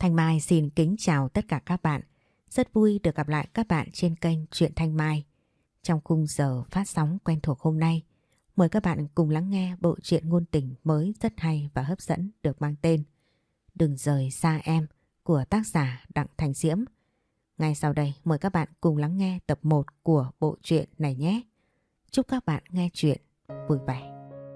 Thanh Mai xin kính chào tất cả các bạn. Rất vui được gặp lại các bạn trên kênh Truyện Thanh Mai. Trong khung giờ phát sóng quen thuộc hôm nay, mời các bạn cùng lắng nghe bộ truyện ngôn tình mới rất hay và hấp dẫn được mang tên Đừng rời xa em của tác giả Đặng Thành Diễm. Ngay sau đây mời các bạn cùng lắng nghe tập 1 của bộ truyện này nhé. Chúc các bạn nghe truyện vui vẻ.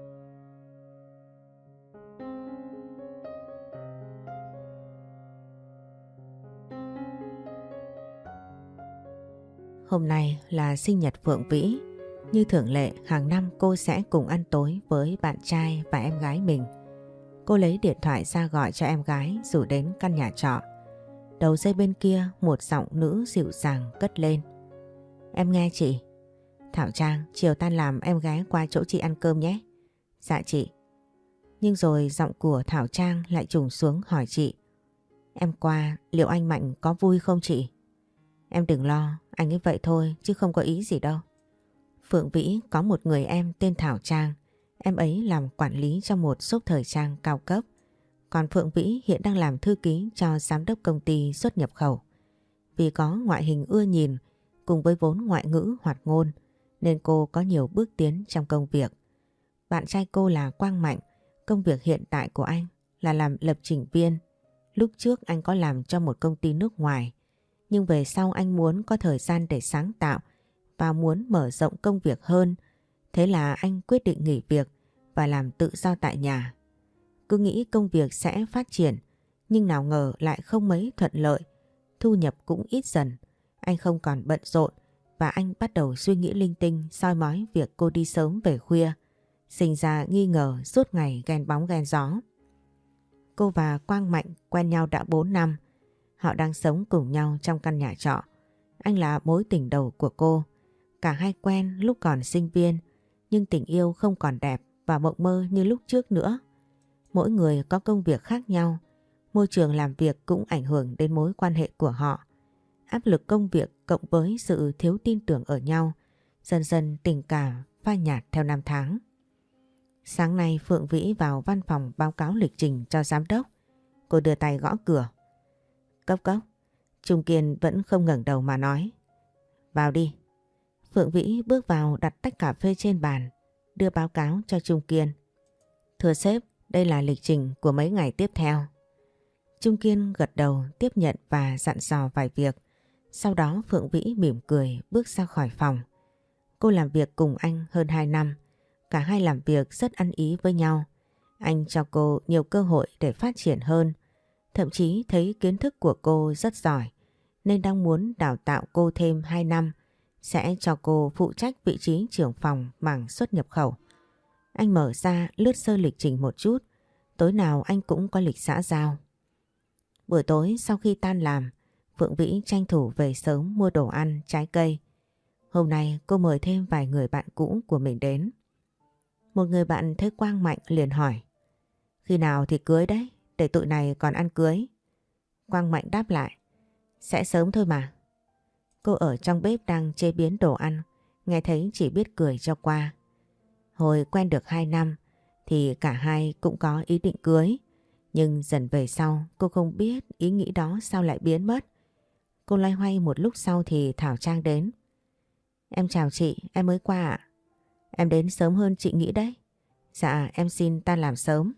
Hôm nay là sinh nhật Phượng Vĩ. Như thường lệ, hàng năm cô sẽ cùng ăn tối với bạn trai và em gái mình. Cô lấy điện thoại ra gọi cho em gái rủ đến căn nhà trọ. Đầu dây bên kia một giọng nữ dịu dàng cất lên. Em nghe chị. Thảo Trang, chiều tan làm em ghé qua chỗ chị ăn cơm nhé. Dạ chị. Nhưng rồi giọng của Thảo Trang lại trùng xuống hỏi chị. Em qua, liệu anh Mạnh có vui không chị? Em đừng lo, anh ấy vậy thôi chứ không có ý gì đâu. Phượng Vĩ có một người em tên Thảo Trang. Em ấy làm quản lý trong một shop thời trang cao cấp. Còn Phượng Vĩ hiện đang làm thư ký cho giám đốc công ty xuất nhập khẩu. Vì có ngoại hình ưa nhìn cùng với vốn ngoại ngữ hoạt ngôn nên cô có nhiều bước tiến trong công việc. Bạn trai cô là Quang Mạnh. Công việc hiện tại của anh là làm lập trình viên. Lúc trước anh có làm cho một công ty nước ngoài. Nhưng về sau anh muốn có thời gian để sáng tạo và muốn mở rộng công việc hơn. Thế là anh quyết định nghỉ việc và làm tự do tại nhà. Cứ nghĩ công việc sẽ phát triển, nhưng nào ngờ lại không mấy thuận lợi. Thu nhập cũng ít dần. Anh không còn bận rộn và anh bắt đầu suy nghĩ linh tinh soi mói việc cô đi sớm về khuya. Sinh ra nghi ngờ suốt ngày ghen bóng ghen gió. Cô và Quang Mạnh quen nhau đã 4 năm. Họ đang sống cùng nhau trong căn nhà trọ. Anh là mối tình đầu của cô. Cả hai quen lúc còn sinh viên, nhưng tình yêu không còn đẹp và mộng mơ như lúc trước nữa. Mỗi người có công việc khác nhau, môi trường làm việc cũng ảnh hưởng đến mối quan hệ của họ. Áp lực công việc cộng với sự thiếu tin tưởng ở nhau, dần dần tình cảm phai nhạt theo năm tháng. Sáng nay Phượng Vĩ vào văn phòng báo cáo lịch trình cho giám đốc. Cô đưa tay gõ cửa. Cốc cốc. Trung Kiên vẫn không ngẩng đầu mà nói. Vào đi. Phượng Vĩ bước vào đặt tách cà phê trên bàn, đưa báo cáo cho Trung Kiên. Thưa sếp, đây là lịch trình của mấy ngày tiếp theo. Trung Kiên gật đầu tiếp nhận và dặn dò vài việc. Sau đó Phượng Vĩ mỉm cười bước ra khỏi phòng. Cô làm việc cùng anh hơn 2 năm. Cả hai làm việc rất ăn ý với nhau. Anh cho cô nhiều cơ hội để phát triển hơn. Thậm chí thấy kiến thức của cô rất giỏi nên đang muốn đào tạo cô thêm 2 năm, sẽ cho cô phụ trách vị trí trưởng phòng mảng xuất nhập khẩu. Anh mở ra lướt sơ lịch trình một chút, tối nào anh cũng có lịch xã giao. Buổi tối sau khi tan làm, Phượng Vĩ tranh thủ về sớm mua đồ ăn, trái cây. Hôm nay cô mời thêm vài người bạn cũ của mình đến. Một người bạn thấy Quang Mạnh liền hỏi. Khi nào thì cưới đấy, để tụi này còn ăn cưới. Quang Mạnh đáp lại. Sẽ sớm thôi mà. Cô ở trong bếp đang chế biến đồ ăn, nghe thấy chỉ biết cười cho qua. Hồi quen được 2 năm thì cả hai cũng có ý định cưới. Nhưng dần về sau cô không biết ý nghĩ đó sao lại biến mất. Cô loay hoay một lúc sau thì Thảo Trang đến. Em chào chị, em mới qua ạ. Em đến sớm hơn chị nghĩ đấy. Dạ em xin tan làm sớm.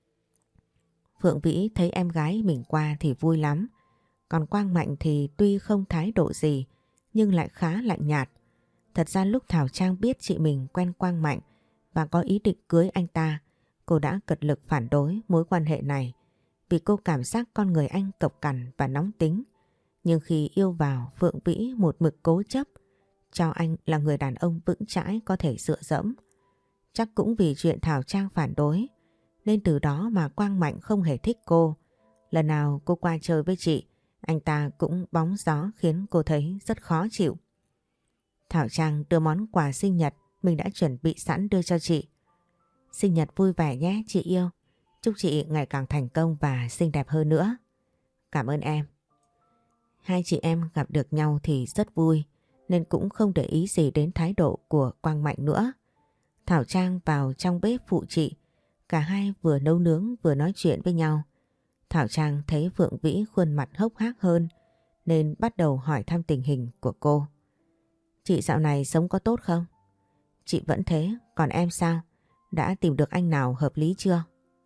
Phượng Vĩ thấy em gái mình qua thì vui lắm. Còn Quang Mạnh thì tuy không thái độ gì nhưng lại khá lạnh nhạt. Thật ra lúc Thảo Trang biết chị mình quen Quang Mạnh và có ý định cưới anh ta, cô đã cật lực phản đối mối quan hệ này vì cô cảm giác con người anh cộc cằn và nóng tính. Nhưng khi yêu vào, Phượng Vĩ một mực cố chấp cho anh là người đàn ông vững chãi có thể dựa dẫm. Chắc cũng vì chuyện Thảo Trang phản đối nên từ đó mà Quang Mạnh không hề thích cô. Lần nào cô qua chơi với chị, anh ta cũng bóng gió khiến cô thấy rất khó chịu. Thảo Trang đưa món quà sinh nhật mình đã chuẩn bị sẵn đưa cho chị. Sinh nhật vui vẻ nhé chị yêu. Chúc chị ngày càng thành công và xinh đẹp hơn nữa. Cảm ơn em. Hai chị em gặp được nhau thì rất vui nên cũng không để ý gì đến thái độ của Quang Mạnh nữa. Thảo Trang vào trong bếp phụ chị. Cả hai vừa nấu nướng vừa nói chuyện với nhau. Thảo Trang thấy Phượng Vĩ khuôn mặt hốc hác hơn nên bắt đầu hỏi thăm tình hình của cô. Chị dạo này sống có tốt không? Chị vẫn thế, còn em sao? Đã tìm được anh nào hợp lý chưa?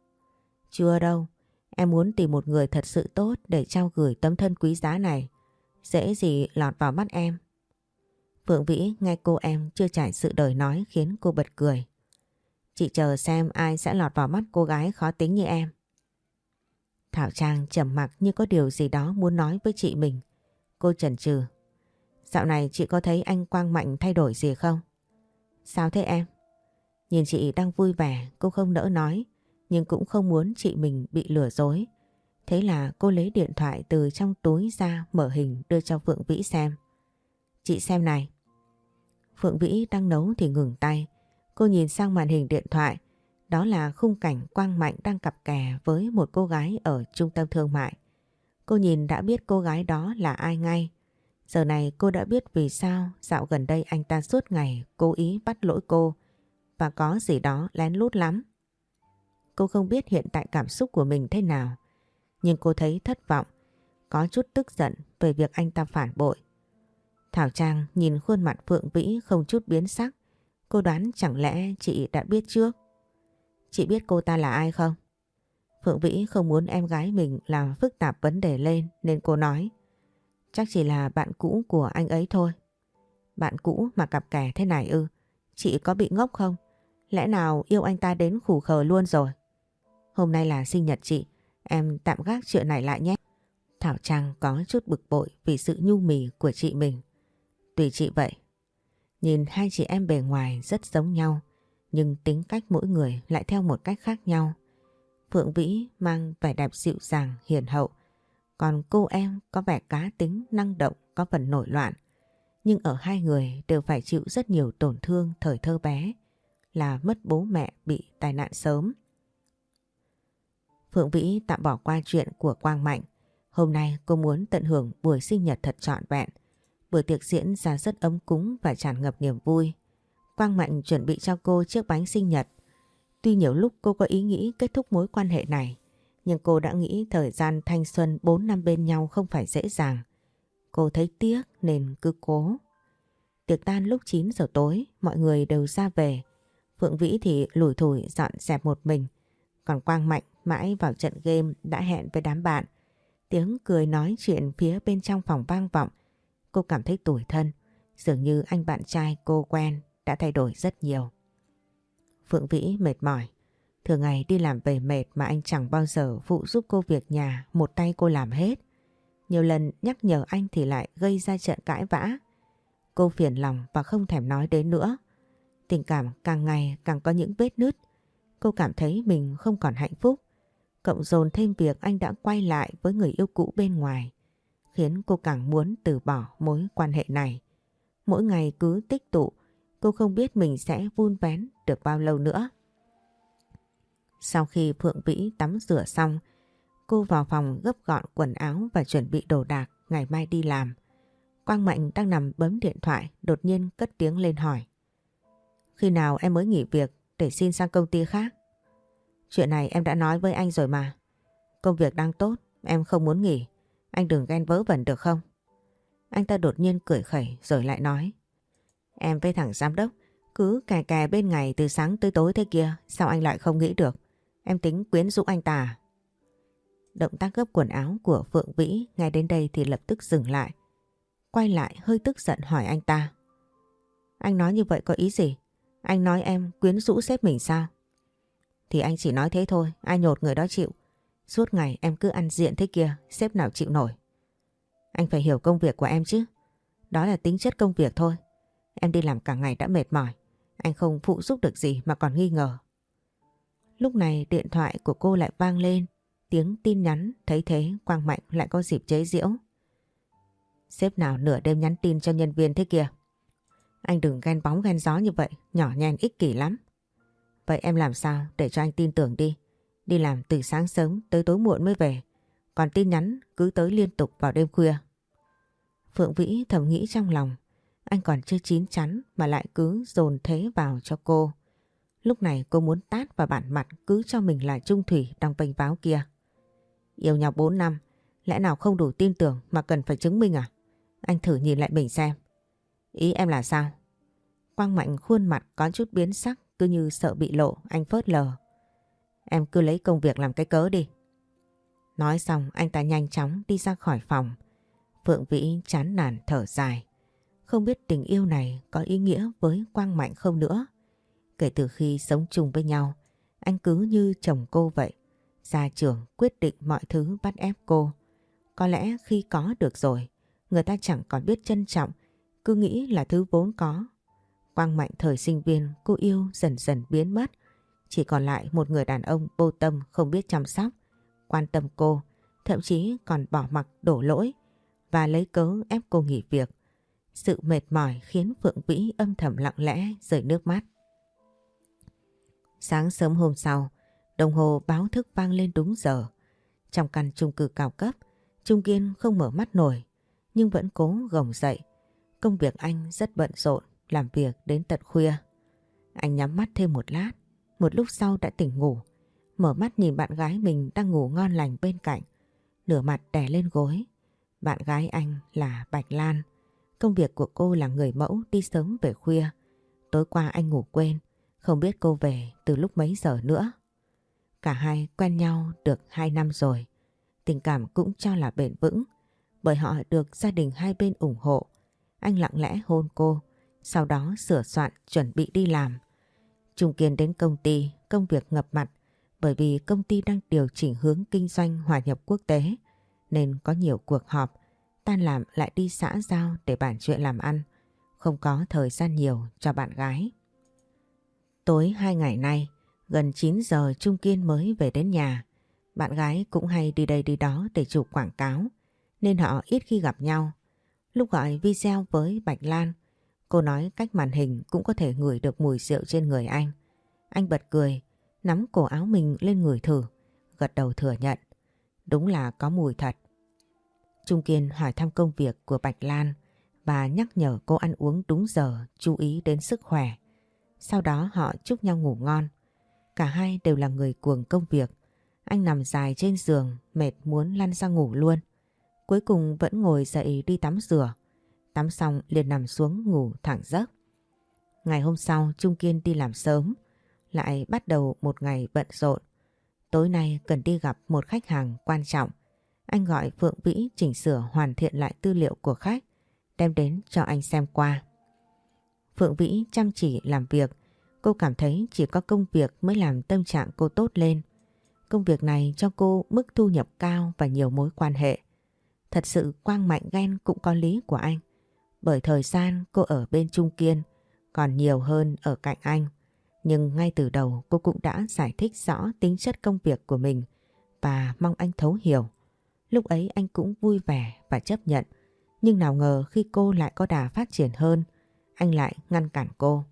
Chưa đâu, em muốn tìm một người thật sự tốt để trao gửi tấm thân quý giá này. Dễ gì lọt vào mắt em. Phượng Vĩ nghe cô em chưa trải sự đời nói khiến cô bật cười. Chị chờ xem ai sẽ lọt vào mắt cô gái khó tính như em. Thảo Trang trầm mặc như có điều gì đó muốn nói với chị mình. Cô chần chừ. Dạo này chị có thấy anh Quang Mạnh thay đổi gì không? Sao thế em? Nhìn chị đang vui vẻ, cô không nỡ nói, nhưng cũng không muốn chị mình bị lừa dối. Thế là cô lấy điện thoại từ trong túi ra mở hình đưa cho Phượng Vĩ xem. Chị xem này. Phượng Vĩ đang nấu thì ngừng tay. Cô nhìn sang màn hình điện thoại. Đó là khung cảnh Quang Mạnh đang cặp kè với một cô gái ở trung tâm thương mại. Cô nhìn đã biết cô gái đó là ai ngay. Giờ này cô đã biết vì sao dạo gần đây anh ta suốt ngày cố ý bắt lỗi cô và có gì đó lén lút lắm. Cô không biết hiện tại cảm xúc của mình thế nào, nhưng cô thấy thất vọng, có chút tức giận về việc anh ta phản bội. Thảo Trang nhìn khuôn mặt Phượng Vĩ không chút biến sắc. Cô đoán chẳng lẽ chị đã biết trước. Chị biết cô ta là ai không? Phượng Vĩ không muốn em gái mình làm phức tạp vấn đề lên nên cô nói. Chắc chỉ là bạn cũ của anh ấy thôi. Bạn cũ mà cặp kè thế này ư? Chị có bị ngốc không? Lẽ nào yêu anh ta đến khủ khờ luôn rồi? Hôm nay là sinh nhật chị, em tạm gác chuyện này lại nhé. Thảo Trang có chút bực bội vì sự nhu mì của chị mình. Tùy chị vậy. Nhìn hai chị em bề ngoài rất giống nhau, nhưng tính cách mỗi người lại theo một cách khác nhau. Phượng Vĩ mang vẻ đẹp dịu dàng, hiền hậu, còn cô em có vẻ cá tính, năng động, có phần nổi loạn. Nhưng ở hai người đều phải chịu rất nhiều tổn thương thời thơ bé, là mất bố mẹ, bị tai nạn sớm. Phượng Vĩ tạm bỏ qua chuyện của Quang Mạnh. Hôm nay cô muốn tận hưởng buổi sinh nhật thật trọn vẹn. Bữa tiệc diễn ra rất ấm cúng và tràn ngập niềm vui. Quang Mạnh chuẩn bị cho cô chiếc bánh sinh nhật. Tuy nhiều lúc cô có ý nghĩ kết thúc mối quan hệ này, nhưng cô đã nghĩ thời gian thanh xuân 4 năm bên nhau không phải dễ dàng. Cô thấy tiếc nên cứ cố. Tiệc tan lúc 9 giờ tối, mọi người đều ra về. Phượng Vĩ thì lủi thủi dọn dẹp một mình. Còn Quang Mạnh mãi vào trận game đã hẹn với đám bạn. Tiếng cười nói chuyện phía bên trong phòng vang vọng. Cô cảm thấy tủi thân. Dường như anh bạn trai cô quen đã thay đổi rất nhiều. Phượng Vĩ mệt mỏi. Thường ngày đi làm về mệt mà anh chẳng bao giờ phụ giúp cô việc nhà, một tay cô làm hết. Nhiều lần nhắc nhở anh thì lại gây ra trận cãi vã. Cô phiền lòng và không thèm nói đến nữa. Tình cảm càng ngày càng có những vết nứt. Cô cảm thấy mình không còn hạnh phúc. Cộng dồn thêm việc anh đã quay lại với người yêu cũ bên ngoài, khiến cô càng muốn từ bỏ mối quan hệ này. Mỗi ngày cứ tích tụ, cô không biết mình sẽ vun vén được bao lâu nữa. Sau khi Phượng Vĩ tắm rửa xong, cô vào phòng gấp gọn quần áo và chuẩn bị đồ đạc ngày mai đi làm. Quang Mạnh đang nằm bấm điện thoại, đột nhiên cất tiếng lên hỏi. Khi nào em mới nghỉ việc để xin sang công ty khác? Chuyện này em đã nói với anh rồi mà. Công việc đang tốt, em không muốn nghỉ. Anh đừng ghen vớ vẩn được không? Anh ta đột nhiên cười khẩy rồi lại nói. Em với thằng giám đốc cứ kè kè bên ngày từ sáng tới tối thế kia, sao anh lại không nghĩ được? Em tính quyến rũ anh ta à? Động tác gấp quần áo của Phượng Vĩ ngay đến đây thì lập tức dừng lại. Quay lại hơi tức giận hỏi anh ta. Anh nói như vậy có ý gì? Anh nói em quyến rũ sếp mình sao? Thì anh chỉ nói thế thôi, ai nhột người đó chịu. Suốt ngày em cứ ăn diện thế kia, sếp nào chịu nổi. Anh phải hiểu công việc của em chứ. Đó là tính chất công việc thôi. Em đi làm cả ngày đã mệt mỏi. Anh không phụ giúp được gì mà còn nghi ngờ. Lúc này điện thoại của cô lại vang lên. Tiếng tin nhắn, thấy thế Quang Mạnh lại có dịp chế giễu. Sếp nào nửa đêm nhắn tin cho nhân viên thế kia? Anh đừng ghen bóng ghen gió như vậy, nhỏ nhen ích kỷ lắm. Vậy em làm sao để cho anh tin tưởng đi? Đi làm từ sáng sớm tới tối muộn mới về. Còn tin nhắn cứ tới liên tục vào đêm khuya. Phượng Vĩ thầm nghĩ trong lòng. Anh còn chưa chín chắn mà lại cứ dồn thế vào cho cô. Lúc này cô muốn tát vào bản mặt cứ cho mình là Trung Thủy đang vênh váo kia. Yêu nhau 4 năm, lẽ nào không đủ tin tưởng mà cần phải chứng minh à? Anh thử nhìn lại mình xem. Ý em là sao? Quang Mạnh khuôn mặt có chút biến sắc, cứ như sợ bị lộ, anh phớt lờ. Em cứ lấy công việc làm cái cớ đi. Nói xong anh ta nhanh chóng đi ra khỏi phòng. Phượng Vĩ chán nản thở dài. Không biết tình yêu này có ý nghĩa với Quang Mạnh không nữa. Kể từ khi sống chung với nhau, anh cứ như chồng cô vậy. Gia trưởng quyết định mọi thứ bắt ép cô. Có lẽ khi có được rồi, người ta chẳng còn biết trân trọng, cứ nghĩ là thứ vốn có. Quang Mạnh thời sinh viên cô yêu dần dần biến mất. Chỉ còn lại một người đàn ông vô tâm không biết chăm sóc, quan tâm cô, thậm chí còn bỏ mặc đổ lỗi và lấy cớ ép cô nghỉ việc. Sự mệt mỏi khiến Phượng Vĩ âm thầm lặng lẽ rơi nước mắt. Sáng sớm hôm sau, đồng hồ báo thức vang lên đúng giờ. Trong căn chung cư cao cấp, Trung Kiên không mở mắt nổi, nhưng vẫn cố gồng dậy. Công việc anh rất bận rộn, làm việc đến tận khuya. Anh nhắm mắt thêm một lát, một lúc sau đã tỉnh ngủ. Mở mắt nhìn bạn gái mình đang ngủ ngon lành bên cạnh, nửa mặt đè lên gối. Bạn gái anh là Bạch Lan. Công việc của cô là người mẫu đi sớm về khuya. Tối qua anh ngủ quên, không biết cô về từ lúc mấy giờ nữa. Cả hai quen nhau được 2 năm rồi. Tình cảm cũng cho là bền vững, bởi họ được gia đình hai bên ủng hộ. Anh lặng lẽ hôn cô, sau đó sửa soạn chuẩn bị đi làm. Trung Kiên đến công ty, công việc ngập mặt, bởi vì công ty đang điều chỉnh hướng kinh doanh hòa nhập quốc tế, nên có nhiều cuộc họp, tan làm lại đi xã giao để bàn chuyện làm ăn, không có thời gian nhiều cho bạn gái. Tối 2 ngày nay, gần 9 giờ Trung Kiên mới về đến nhà. Bạn gái cũng hay đi đây đi đó để chụp quảng cáo, nên họ ít khi gặp nhau. Lúc gọi video với Bạch Lan, cô nói cách màn hình cũng có thể ngửi được mùi rượu trên người anh. Anh bật cười, nắm cổ áo mình lên ngửi thử, gật đầu thừa nhận. Đúng là có mùi thật. Trung Kiên hỏi thăm công việc của Bạch Lan và nhắc nhở cô ăn uống đúng giờ, chú ý đến sức khỏe. Sau đó họ chúc nhau ngủ ngon. Cả hai đều là người cuồng công việc. Anh nằm dài trên giường, mệt muốn lăn ra ngủ luôn. Cuối cùng vẫn ngồi dậy đi tắm rửa. Tắm xong liền nằm xuống ngủ thẳng giấc. Ngày hôm sau Trung Kiên đi làm sớm, lại bắt đầu một ngày bận rộn. Tối nay cần đi gặp một khách hàng quan trọng. Anh gọi Phượng Vĩ chỉnh sửa hoàn thiện lại tư liệu của khách, đem đến cho anh xem qua. Phượng Vĩ chăm chỉ làm việc, cô cảm thấy chỉ có công việc mới làm tâm trạng cô tốt lên. Công việc này cho cô mức thu nhập cao và nhiều mối quan hệ. Thật sự Quang Mạnh ghen cũng có lý của anh, bởi thời gian cô ở bên Trung Kiên còn nhiều hơn ở cạnh anh. Nhưng ngay từ đầu cô cũng đã giải thích rõ tính chất công việc của mình và mong anh thấu hiểu. Lúc ấy anh cũng vui vẻ và chấp nhận, nhưng nào ngờ khi cô lại có đà phát triển hơn, anh lại ngăn cản cô.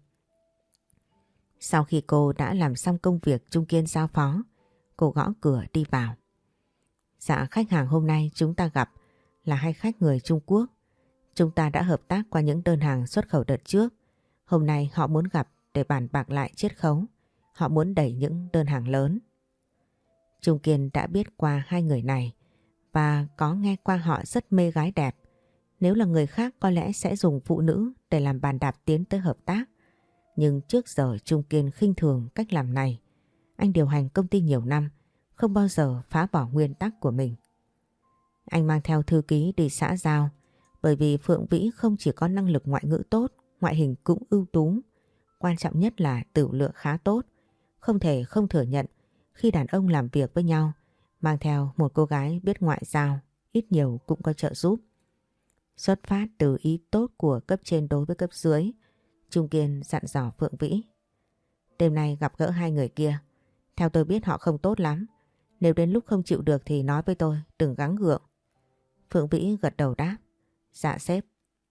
Sau khi cô đã làm xong công việc Trung Kiên giao phó, cô gõ cửa đi vào. Dạ, khách hàng hôm nay chúng ta gặp là hai khách người Trung Quốc. Chúng ta đã hợp tác qua những đơn hàng xuất khẩu đợt trước. Hôm nay họ muốn gặp để bàn bạc lại chiết khấu. Họ muốn đẩy những đơn hàng lớn. Trung Kiên đã biết qua hai người này và có nghe qua họ rất mê gái đẹp. Nếu là người khác có lẽ sẽ dùng phụ nữ để làm bàn đạp tiến tới hợp tác. Nhưng trước giờ Trung Kiên khinh thường cách làm này. Anh điều hành công ty nhiều năm, không bao giờ phá bỏ nguyên tắc của mình. Anh mang theo thư ký đi xã giao, bởi vì Phượng Vĩ không chỉ có năng lực ngoại ngữ tốt, ngoại hình cũng ưu tú. Quan trọng nhất là tửu lượng khá tốt. Không thể không thừa nhận khi đàn ông làm việc với nhau, mang theo một cô gái biết ngoại giao, ít nhiều cũng có trợ giúp. Xuất phát từ ý tốt của cấp trên đối với cấp dưới, Trung Kiên dặn dò Phượng Vĩ. Đêm nay gặp gỡ hai người kia, theo tôi biết họ không tốt lắm. Nếu đến lúc không chịu được thì nói với tôi, đừng gắng gượng. Phượng Vĩ gật đầu đáp. Dạ sếp.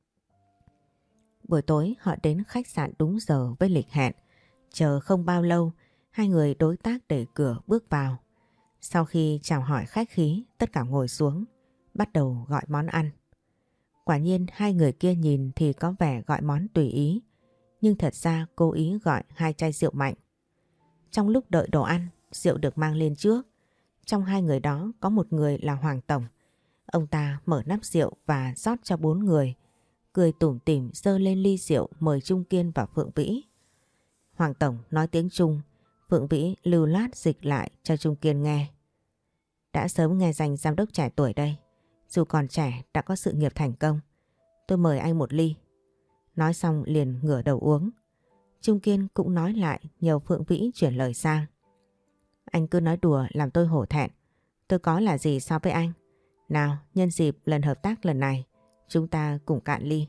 Buổi tối họ đến khách sạn đúng giờ với lịch hẹn. Chờ không bao lâu, hai người đối tác đẩy cửa bước vào. Sau khi chào hỏi khách khí, tất cả ngồi xuống, bắt đầu gọi món ăn. Quả nhiên hai người kia nhìn thì có vẻ gọi món tùy ý, nhưng thật ra cố ý gọi 2 chai rượu mạnh. Trong lúc đợi đồ ăn, rượu được mang lên trước. trong hai người đó có một người là Hoàng Tổng. Ông ta mở nắp rượu và rót cho 4 người, cười tủm tỉm giơ lên ly rượu mời Trung Kiên và Phượng Vĩ. Hoàng Tổng nói tiếng Trung, Phượng Vĩ lưu loát dịch lại cho Trung Kiên nghe. Đã sớm nghe danh giám đốc trẻ tuổi đây, dù còn trẻ đã có sự nghiệp thành công. Tôi mời anh một ly. Nói xong liền ngửa đầu uống. Trung Kiên cũng nói lại nhờ Phượng Vĩ chuyển lời sang. Anh cứ nói đùa làm tôi hổ thẹn. Tôi có là gì so với anh? Nào, nhân dịp lần hợp tác lần này, chúng ta cùng cạn ly.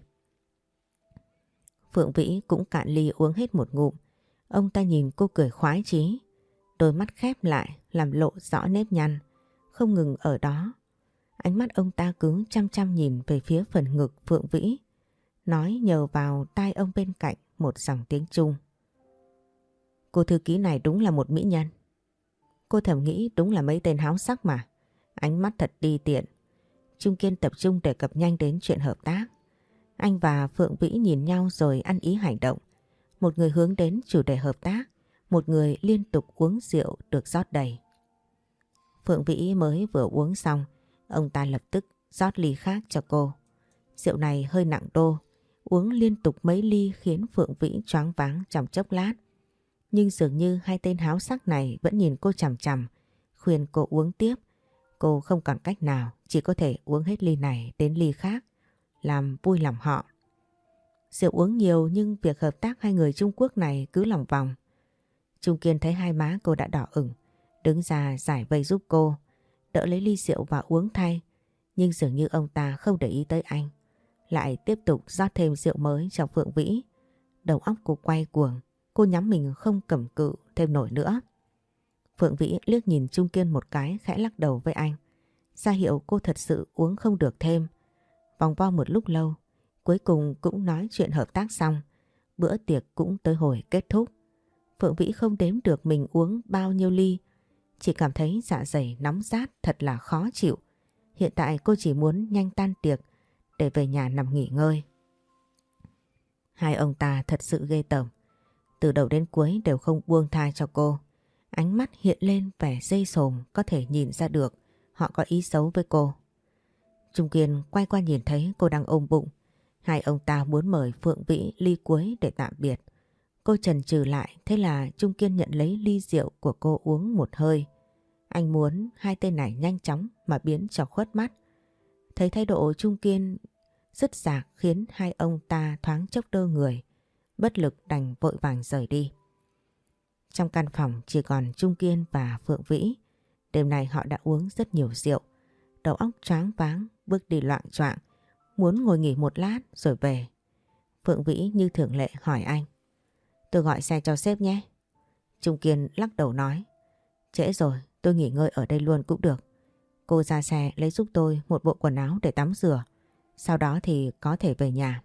Phượng Vĩ cũng cạn ly uống hết một ngụm. Ông ta nhìn cô cười khoái chí. Đôi mắt khép lại làm lộ rõ nếp nhăn. Không ngừng ở đó. Ánh mắt ông ta cứ chăm chăm nhìn về phía phần ngực Phượng Vĩ. Nói nhờ vào tai ông bên cạnh một dòng tiếng Trung. Cô thư ký này đúng là một mỹ nhân. Cô thầm nghĩ đúng là mấy tên háo sắc mà. Ánh mắt thật đi tiện. Trung Kiên tập trung đề cập nhanh đến chuyện hợp tác. Anh và Phượng Vĩ nhìn nhau rồi ăn ý hành động. Một người hướng đến chủ đề hợp tác, một người liên tục uống rượu được rót đầy. Phượng Vĩ mới vừa uống xong, ông ta lập tức rót ly khác cho cô. Rượu này hơi nặng đô, uống liên tục mấy ly khiến Phượng Vĩ choáng váng trong chốc lát. Nhưng dường như hai tên háo sắc này vẫn nhìn cô chằm chằm, khuyên cô uống tiếp. Cô không còn cách nào, chỉ có thể uống hết ly này đến ly khác, làm vui lòng họ. Rượu uống nhiều nhưng việc hợp tác hai người Trung Quốc này cứ lòng vòng. Trung Kiên thấy hai má cô đã đỏ ửng, đứng ra giải vây giúp cô, đỡ lấy ly rượu và uống thay. Nhưng dường như ông ta không để ý tới anh, lại tiếp tục rót thêm rượu mới cho Phượng Vĩ. Đầu óc cô quay cuồng, cô nhắm mình không cầm cự thêm nổi nữa. Phượng Vĩ liếc nhìn Trung Kiên một cái khẽ lắc đầu với anh, ra hiệu cô thật sự uống không được thêm. Vòng vo một lúc lâu, cuối cùng cũng nói chuyện hợp tác xong, bữa tiệc cũng tới hồi kết thúc. Phượng Vĩ không đếm được mình uống bao nhiêu ly, chỉ cảm thấy dạ dày nóng rát thật là khó chịu. Hiện tại cô chỉ muốn nhanh tan tiệc để về nhà nằm nghỉ ngơi. Hai ông ta thật sự ghê tởm, từ đầu đến cuối đều không buông tha cho cô. Ánh mắt hiện lên vẻ dây sồm, có thể nhìn ra được họ có ý xấu với cô. Trung Kiên quay qua nhìn thấy cô đang ôm bụng. Hai ông ta muốn mời Phượng Vĩ ly cuối để tạm biệt. Cô chần chừ lại, thế là Trung Kiên nhận lấy ly rượu của cô uống một hơi. Anh muốn hai tên này nhanh chóng mà biến cho khuất mắt. Thấy thái độ Trung Kiên dứt dạc khiến hai ông ta thoáng chốc đơ người, bất lực đành vội vàng rời đi. Trong căn phòng chỉ còn Trung Kiên và Phượng Vĩ. Đêm nay họ đã uống rất nhiều rượu, đầu óc choáng váng, bước đi loạng choạng, muốn ngồi nghỉ một lát rồi về. Phượng Vĩ như thường lệ hỏi anh. Tôi gọi xe cho sếp nhé. Trung Kiên lắc đầu nói. Trễ rồi, tôi nghỉ ngơi ở đây luôn cũng được. Cô ra xe lấy giúp tôi một bộ quần áo để tắm rửa, sau đó thì có thể về nhà.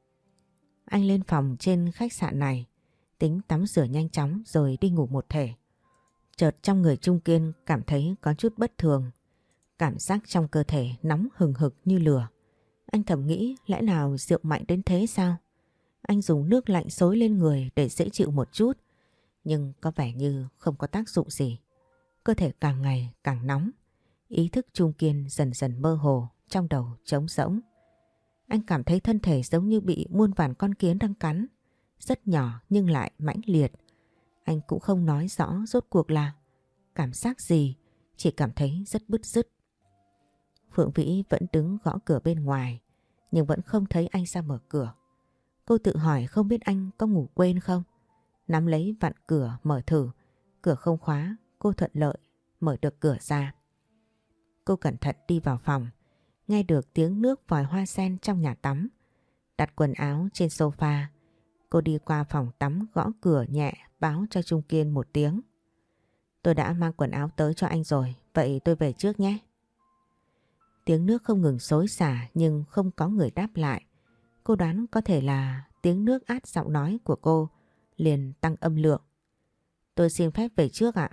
Anh lên phòng trên khách sạn này, tính tắm rửa nhanh chóng rồi đi ngủ một thể. Chợt trong người Trung Kiên cảm thấy có chút bất thường. Cảm giác trong cơ thể nóng hừng hực như lửa. Anh thầm nghĩ lẽ nào rượu mạnh đến thế sao? Anh dùng nước lạnh xối lên người để dễ chịu một chút. Nhưng có vẻ như không có tác dụng gì. Cơ thể càng ngày càng nóng. Ý thức Trung Kiên dần dần mơ hồ, trong đầu trống rỗng. Anh cảm thấy thân thể giống như bị muôn vàn con kiến đang cắn. Rất nhỏ nhưng lại mãnh liệt. Anh cũng không nói rõ rốt cuộc là cảm giác gì, chỉ cảm thấy rất bứt rứt. Phượng Vĩ vẫn đứng gõ cửa bên ngoài, nhưng vẫn không thấy anh ra mở cửa. Cô tự hỏi không biết anh có ngủ quên không. Nắm lấy vặn cửa mở thử, cửa không khóa, cô thuận lợi mở được cửa ra. Cô cẩn thận đi vào phòng, nghe được tiếng nước vòi hoa sen trong nhà tắm. Đặt quần áo trên sofa, cô đi qua phòng tắm gõ cửa nhẹ báo cho Trung Kiên một tiếng. Tôi đã mang quần áo tới cho anh rồi, vậy tôi về trước nhé. Tiếng nước không ngừng xối xả nhưng không có người đáp lại. Cô đoán có thể là tiếng nước át giọng nói của cô, liền tăng âm lượng. Tôi xin phép về trước ạ.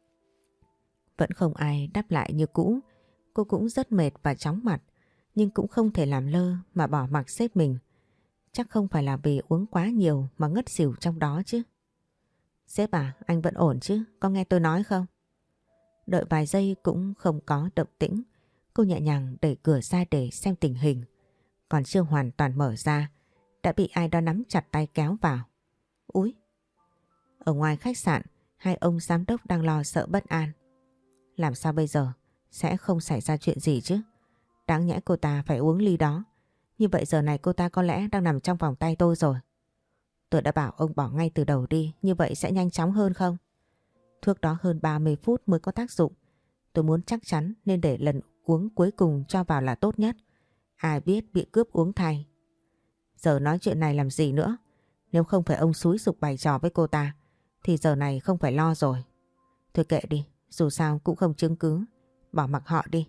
Vẫn không ai đáp lại như cũ. Cô cũng rất mệt và chóng mặt, nhưng cũng không thể làm lơ mà bỏ mặc sếp mình. Chắc không phải là vì uống quá nhiều mà ngất xỉu trong đó chứ. Sếp à, anh vẫn ổn chứ, có nghe tôi nói không? Đợi vài giây cũng không có động tĩnh. Cô nhẹ nhàng đẩy cửa ra để xem tình hình. Còn chưa hoàn toàn mở ra, đã bị ai đó nắm chặt tay kéo vào. Úi! Ở ngoài khách sạn, hai ông giám đốc đang lo sợ bất an. Làm sao bây giờ? Sẽ không xảy ra chuyện gì chứ? Đáng nhẽ cô ta phải uống ly đó. Như vậy giờ này cô ta có lẽ đang nằm trong vòng tay tôi rồi. Tôi đã bảo ông bỏ ngay từ đầu đi, như vậy sẽ nhanh chóng hơn không? Thuốc đó hơn 30 phút mới có tác dụng. Tôi muốn chắc chắn nên để lần uống cuối cùng cho vào là tốt nhất. Ai biết bị cướp uống thay. Giờ nói chuyện này làm gì nữa? Nếu không phải ông xúi giục bày trò với cô ta thì giờ này không phải lo rồi. Thôi kệ đi, dù sao cũng không chứng cứ. Bỏ mặc họ đi.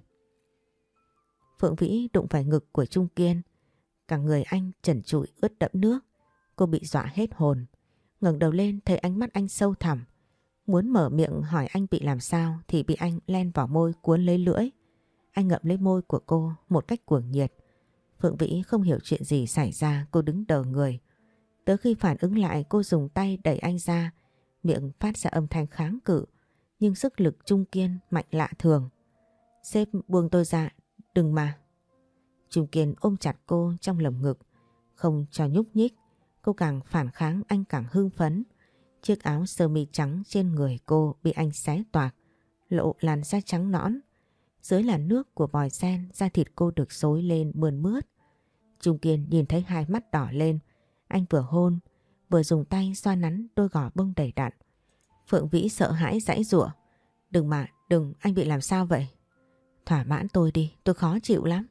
Phượng Vĩ đụng phải ngực của Trung Kiên. Cả người anh trần trụi ướt đẫm nước. Cô bị dọa hết hồn. Ngẩng đầu lên thấy ánh mắt anh sâu thẳm. Muốn mở miệng hỏi anh bị làm sao thì bị anh len vào môi cuốn lấy lưỡi. Anh ngậm lấy môi của cô một cách cuồng nhiệt. Phượng Vĩ không hiểu chuyện gì xảy ra, cô đứng đờ người. Tới khi phản ứng lại cô dùng tay đẩy anh ra, miệng phát ra âm thanh kháng cự. Nhưng sức lực Trung Kiên mạnh lạ thường. Sếp buông tôi ra, đừng mà. Trung Kiên ôm chặt cô trong lồng ngực, không cho nhúc nhích. Cô càng phản kháng anh càng hưng phấn. Chiếc áo sơ mi trắng trên người cô bị anh xé toạc, lộ làn da trắng nõn. Dưới làn nước của vòi sen, da thịt cô được xối lên mượt mướt. Trung Kiên nhìn thấy hai mắt đỏ lên. Anh vừa hôn, vừa dùng tay xoa nắn đôi gò bông đầy đặn. Phượng Vĩ sợ hãi giãy giụa. Đừng mà, đừng, anh bị làm sao vậy? Thỏa mãn tôi đi, tôi khó chịu lắm.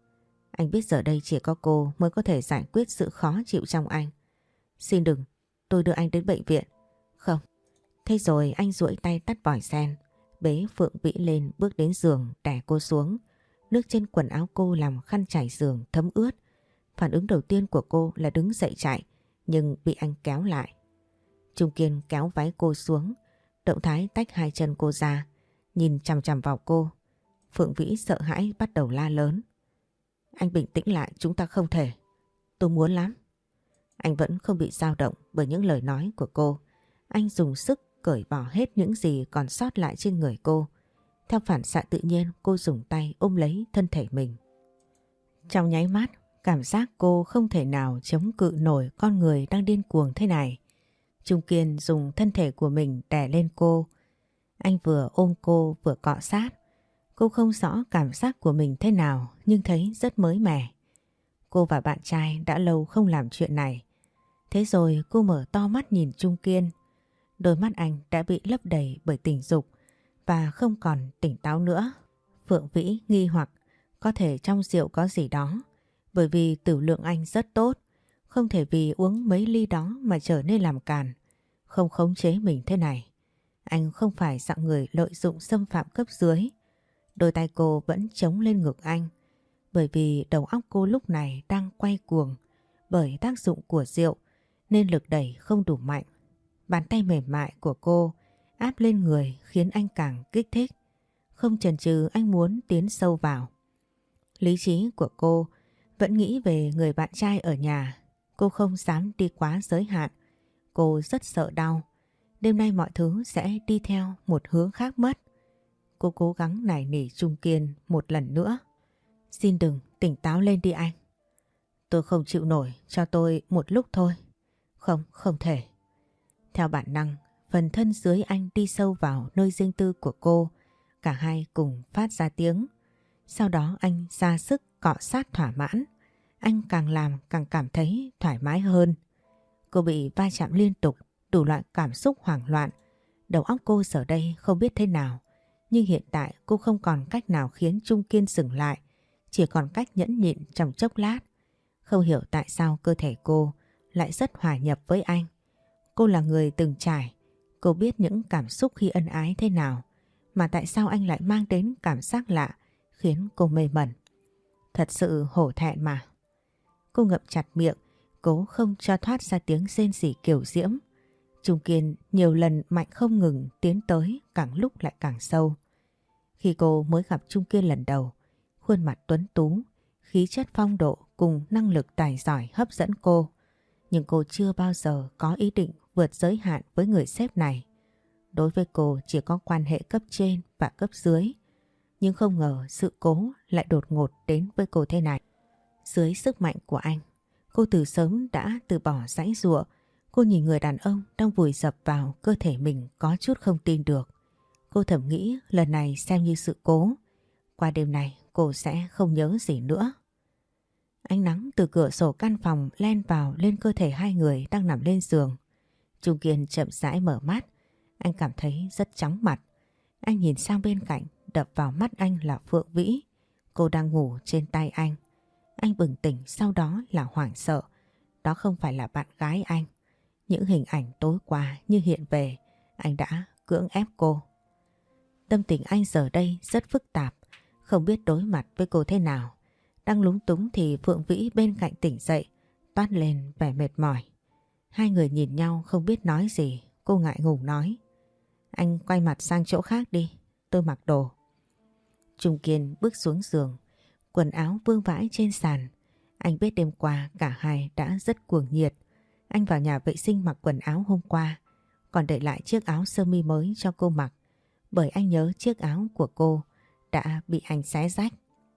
Anh biết giờ đây chỉ có cô mới có thể giải quyết sự khó chịu trong anh. Xin đừng, tôi đưa anh đến bệnh viện. Không. Thế rồi anh duỗi tay tắt vòi sen, bế Phượng Vĩ lên bước đến giường đè cô xuống. Nước trên quần áo cô làm khăn trải giường thấm ướt. Phản ứng đầu tiên của cô là đứng dậy chạy, nhưng bị anh kéo lại. Trung Kiên kéo váy cô xuống, động thái tách hai chân cô ra, nhìn chằm chằm vào cô. Phượng Vĩ sợ hãi bắt đầu la lớn. Anh bình tĩnh lại, chúng ta không thể. Tôi muốn lắm. Anh vẫn không bị dao động bởi những lời nói của cô. Anh dùng sức cởi bỏ hết những gì còn sót lại trên người cô. Theo phản xạ tự nhiên, cô dùng tay ôm lấy thân thể mình. Trong nháy mắt, cảm giác cô không thể nào chống cự nổi con người đang điên cuồng thế này. Trung Kiên dùng thân thể của mình đè lên cô. Anh vừa ôm cô vừa cọ sát. Cô không rõ cảm giác của mình thế nào nhưng thấy rất mới mẻ. Cô và bạn trai đã lâu không làm chuyện này. Thế rồi cô mở to mắt nhìn Trung Kiên. Đôi mắt anh đã bị lấp đầy bởi tình dục và không còn tỉnh táo nữa. Phượng Vĩ nghi hoặc có thể trong rượu có gì đó, bởi vì tửu lượng anh rất tốt. Không thể vì uống mấy ly đó mà trở nên làm càn, không khống chế mình thế này. Anh không phải dạng người lợi dụng xâm phạm cấp dưới. Đôi tay cô vẫn chống lên ngực anh, bởi vì đầu óc cô lúc này đang quay cuồng bởi tác dụng của rượu nên lực đẩy không đủ mạnh. Bàn tay mềm mại của cô áp lên người khiến anh càng kích thích. Không chần chừ anh muốn tiến sâu vào. Lý trí của cô vẫn nghĩ về người bạn trai ở nhà. Cô không dám đi quá giới hạn. Cô rất sợ đau. Đêm nay mọi thứ sẽ đi theo một hướng khác mất. Cô cố gắng nài nỉ Trung Kiên một lần nữa. Xin đừng, tỉnh táo lên đi anh. Tôi không chịu nổi, cho tôi một lúc thôi. Không, không thể. Theo bản năng, phần thân dưới anh đi sâu vào nơi riêng tư của cô. Cả hai cùng phát ra tiếng. Sau đó anh ra sức cọ sát thỏa mãn. Anh càng làm càng cảm thấy thoải mái hơn. Cô bị va chạm liên tục, đủ loại cảm xúc hoảng loạn. Đầu óc cô giờ đây không biết thế nào. Nhưng hiện tại cô không còn cách nào khiến Trung Kiên dừng lại. Chỉ còn cách nhẫn nhịn trong chốc lát. Không hiểu tại sao cơ thể cô lại rất hòa nhập với anh. Cô là người từng trải. Cô biết những cảm xúc khi ân ái thế nào. Mà tại sao anh lại mang đến cảm giác lạ khiến cô mê mẩn. Thật sự hổ thẹn mà. Cô ngậm chặt miệng, cố không cho thoát ra tiếng rên rỉ kiều diễm. Trung Kiên nhiều lần mạnh không ngừng tiến tới, càng lúc lại càng sâu. Khi cô mới gặp Trung Kiên lần đầu, khuôn mặt tuấn tú, khí chất phong độ cùng năng lực tài giỏi hấp dẫn cô. Nhưng cô chưa bao giờ có ý định vượt giới hạn với người sếp này. đối với cô chỉ có quan hệ cấp trên và cấp dưới. Nhưng không ngờ sự cố lại đột ngột đến với cô thế này. Dưới sức mạnh của anh, cô từ sớm đã từ bỏ giãy giụa. Cô nhìn người đàn ông đang vùi dập vào cơ thể mình có chút không tin được. Cô thầm nghĩ lần này xem như sự cố. Qua đêm này cô sẽ không nhớ gì nữa. Ánh nắng từ cửa sổ căn phòng len vào lên cơ thể hai người đang nằm lên giường. Trung Kiên chậm rãi mở mắt. Anh cảm thấy rất chóng mặt. Anh nhìn sang bên cạnh, đập vào mắt anh là Phượng Vĩ. Cô đang ngủ trên tay anh. Anh bừng tỉnh, sau đó là hoảng sợ. Đó không phải là bạn gái anh. Những hình ảnh tối qua như hiện về, anh đã cưỡng ép cô. Tâm tình anh giờ đây rất phức tạp, không biết đối mặt với cô thế nào. Đang lúng túng thì Phượng Vĩ bên cạnh tỉnh dậy, toát lên vẻ mệt mỏi. Hai người nhìn nhau không biết nói gì, cô ngại ngùng nói. Anh quay mặt sang chỗ khác đi, tôi mặc đồ. Trung Kiên bước xuống giường, quần áo vương vãi trên sàn. Anh biết đêm qua cả hai đã rất cuồng nhiệt. Anh vào nhà vệ sinh mặc quần áo hôm qua, còn để lại chiếc áo sơ mi mới cho cô mặc, bởi anh nhớ chiếc áo của cô đã bị anh xé rách.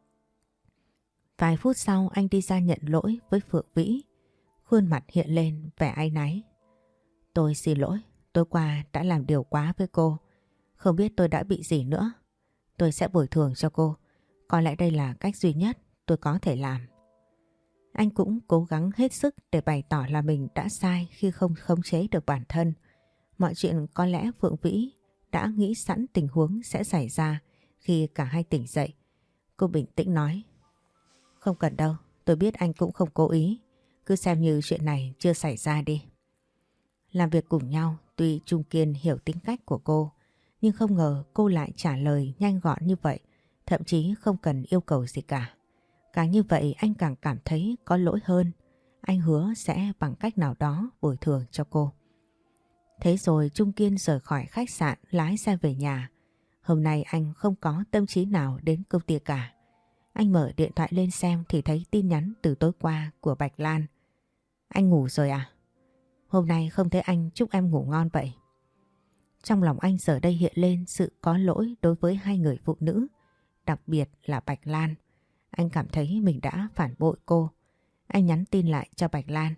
Vài phút sau anh đi ra nhận lỗi với Phượng Vĩ, khuôn mặt hiện lên vẻ áy náy. Tôi xin lỗi, tối qua đã làm điều quá với cô, không biết tôi đã bị gì nữa. Tôi sẽ bồi thường cho cô, có lẽ đây là cách duy nhất tôi có thể làm. Anh cũng cố gắng hết sức để bày tỏ là mình đã sai khi không khống chế được bản thân. Mọi chuyện có lẽ Phượng Vĩ đã nghĩ sẵn tình huống sẽ xảy ra khi cả hai tỉnh dậy. Cô bình tĩnh nói. Không cần đâu, tôi biết anh cũng không cố ý. Cứ xem như chuyện này chưa xảy ra đi. Làm việc cùng nhau, tuy Trung Kiên hiểu tính cách của cô, nhưng không ngờ cô lại trả lời nhanh gọn như vậy, thậm chí không cần yêu cầu gì cả. Càng như vậy anh càng cảm thấy có lỗi hơn. Anh hứa sẽ bằng cách nào đó bồi thường cho cô. Thế rồi Trung Kiên rời khỏi khách sạn lái xe về nhà. Hôm nay anh không có tâm trí nào đến công ty cả. Anh mở điện thoại lên xem thì thấy tin nhắn từ tối qua của Bạch Lan. Anh ngủ rồi à? Hôm nay không thấy anh chúc em ngủ ngon vậy. Trong lòng anh giờ đây hiện lên sự có lỗi đối với hai người phụ nữ, đặc biệt là Bạch Lan. Anh cảm thấy mình đã phản bội cô. Anh nhắn tin lại cho Bạch Lan.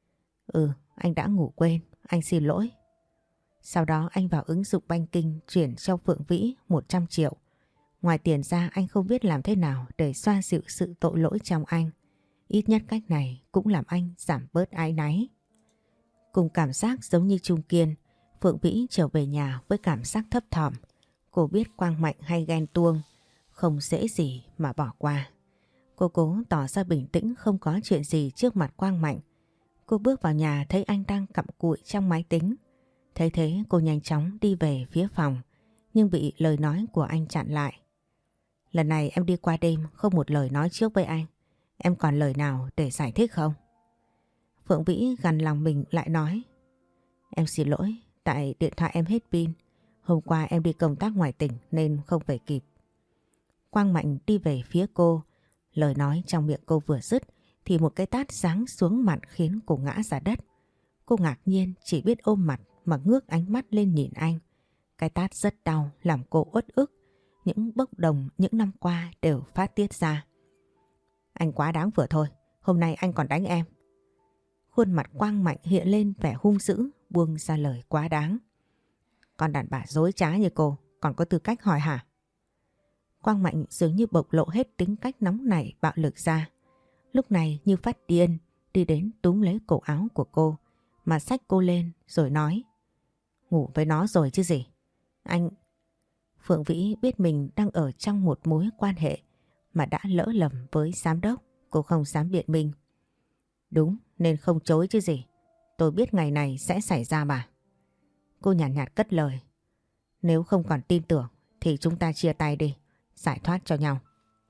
Anh đã ngủ quên, anh xin lỗi. Sau đó anh vào ứng dụng banking chuyển cho Phượng Vĩ 100 triệu. Ngoài tiền ra anh không biết làm thế nào để xoa dịu sự tội lỗi trong anh. Ít nhất cách này cũng làm anh giảm bớt áy náy. Cùng cảm giác giống như Trung Kiên, Phượng Vĩ trở về nhà với cảm giác thấp thỏm. Cô biết Quang Mạnh hay ghen tuông, không dễ gì mà bỏ qua. Cô cố tỏ ra bình tĩnh không có chuyện gì trước mặt Quang Mạnh. Cô bước vào nhà thấy anh đang cặm cụi trong máy tính. Thấy thế cô nhanh chóng đi về phía phòng, nhưng bị lời nói của anh chặn lại. Lần này em đi qua đêm không một lời nói trước với anh. Em còn lời nào để giải thích không? Phượng Vĩ gằn lòng mình lại nói. Em xin lỗi, tại điện thoại em hết pin. Hôm qua em đi công tác ngoài tỉnh nên không về kịp. Quang Mạnh đi về phía cô. Lời nói trong miệng cô vừa dứt thì một cái tát giáng xuống mặt khiến cô ngã ra đất. Cô ngạc nhiên chỉ biết ôm mặt mà ngước ánh mắt lên nhìn anh. Cái tát rất đau làm cô uất ức. Những bốc đồng những năm qua đều phát tiết ra. Anh quá đáng vừa thôi, hôm nay anh còn đánh em. Khuôn mặt Quang Mạnh hiện lên vẻ hung dữ, buông ra lời quá đáng. Con đàn bà dối trá như cô còn có tư cách hỏi hả? Quang Mạnh dường như bộc lộ hết tính cách nóng nảy bạo lực ra. Lúc này như phát điên đi đến túm lấy cổ áo của cô mà xách cô lên rồi nói. Ngủ với nó rồi chứ gì? Anh... Phượng Vĩ biết mình đang ở trong một mối quan hệ mà đã lỡ lầm với giám đốc, cô không dám biện minh. Đúng nên không chối chứ gì. Tôi biết ngày này sẽ xảy ra mà. Cô nhàn nhạt cất lời. Nếu không còn tin tưởng thì chúng ta chia tay đi, giải thoát cho nhau.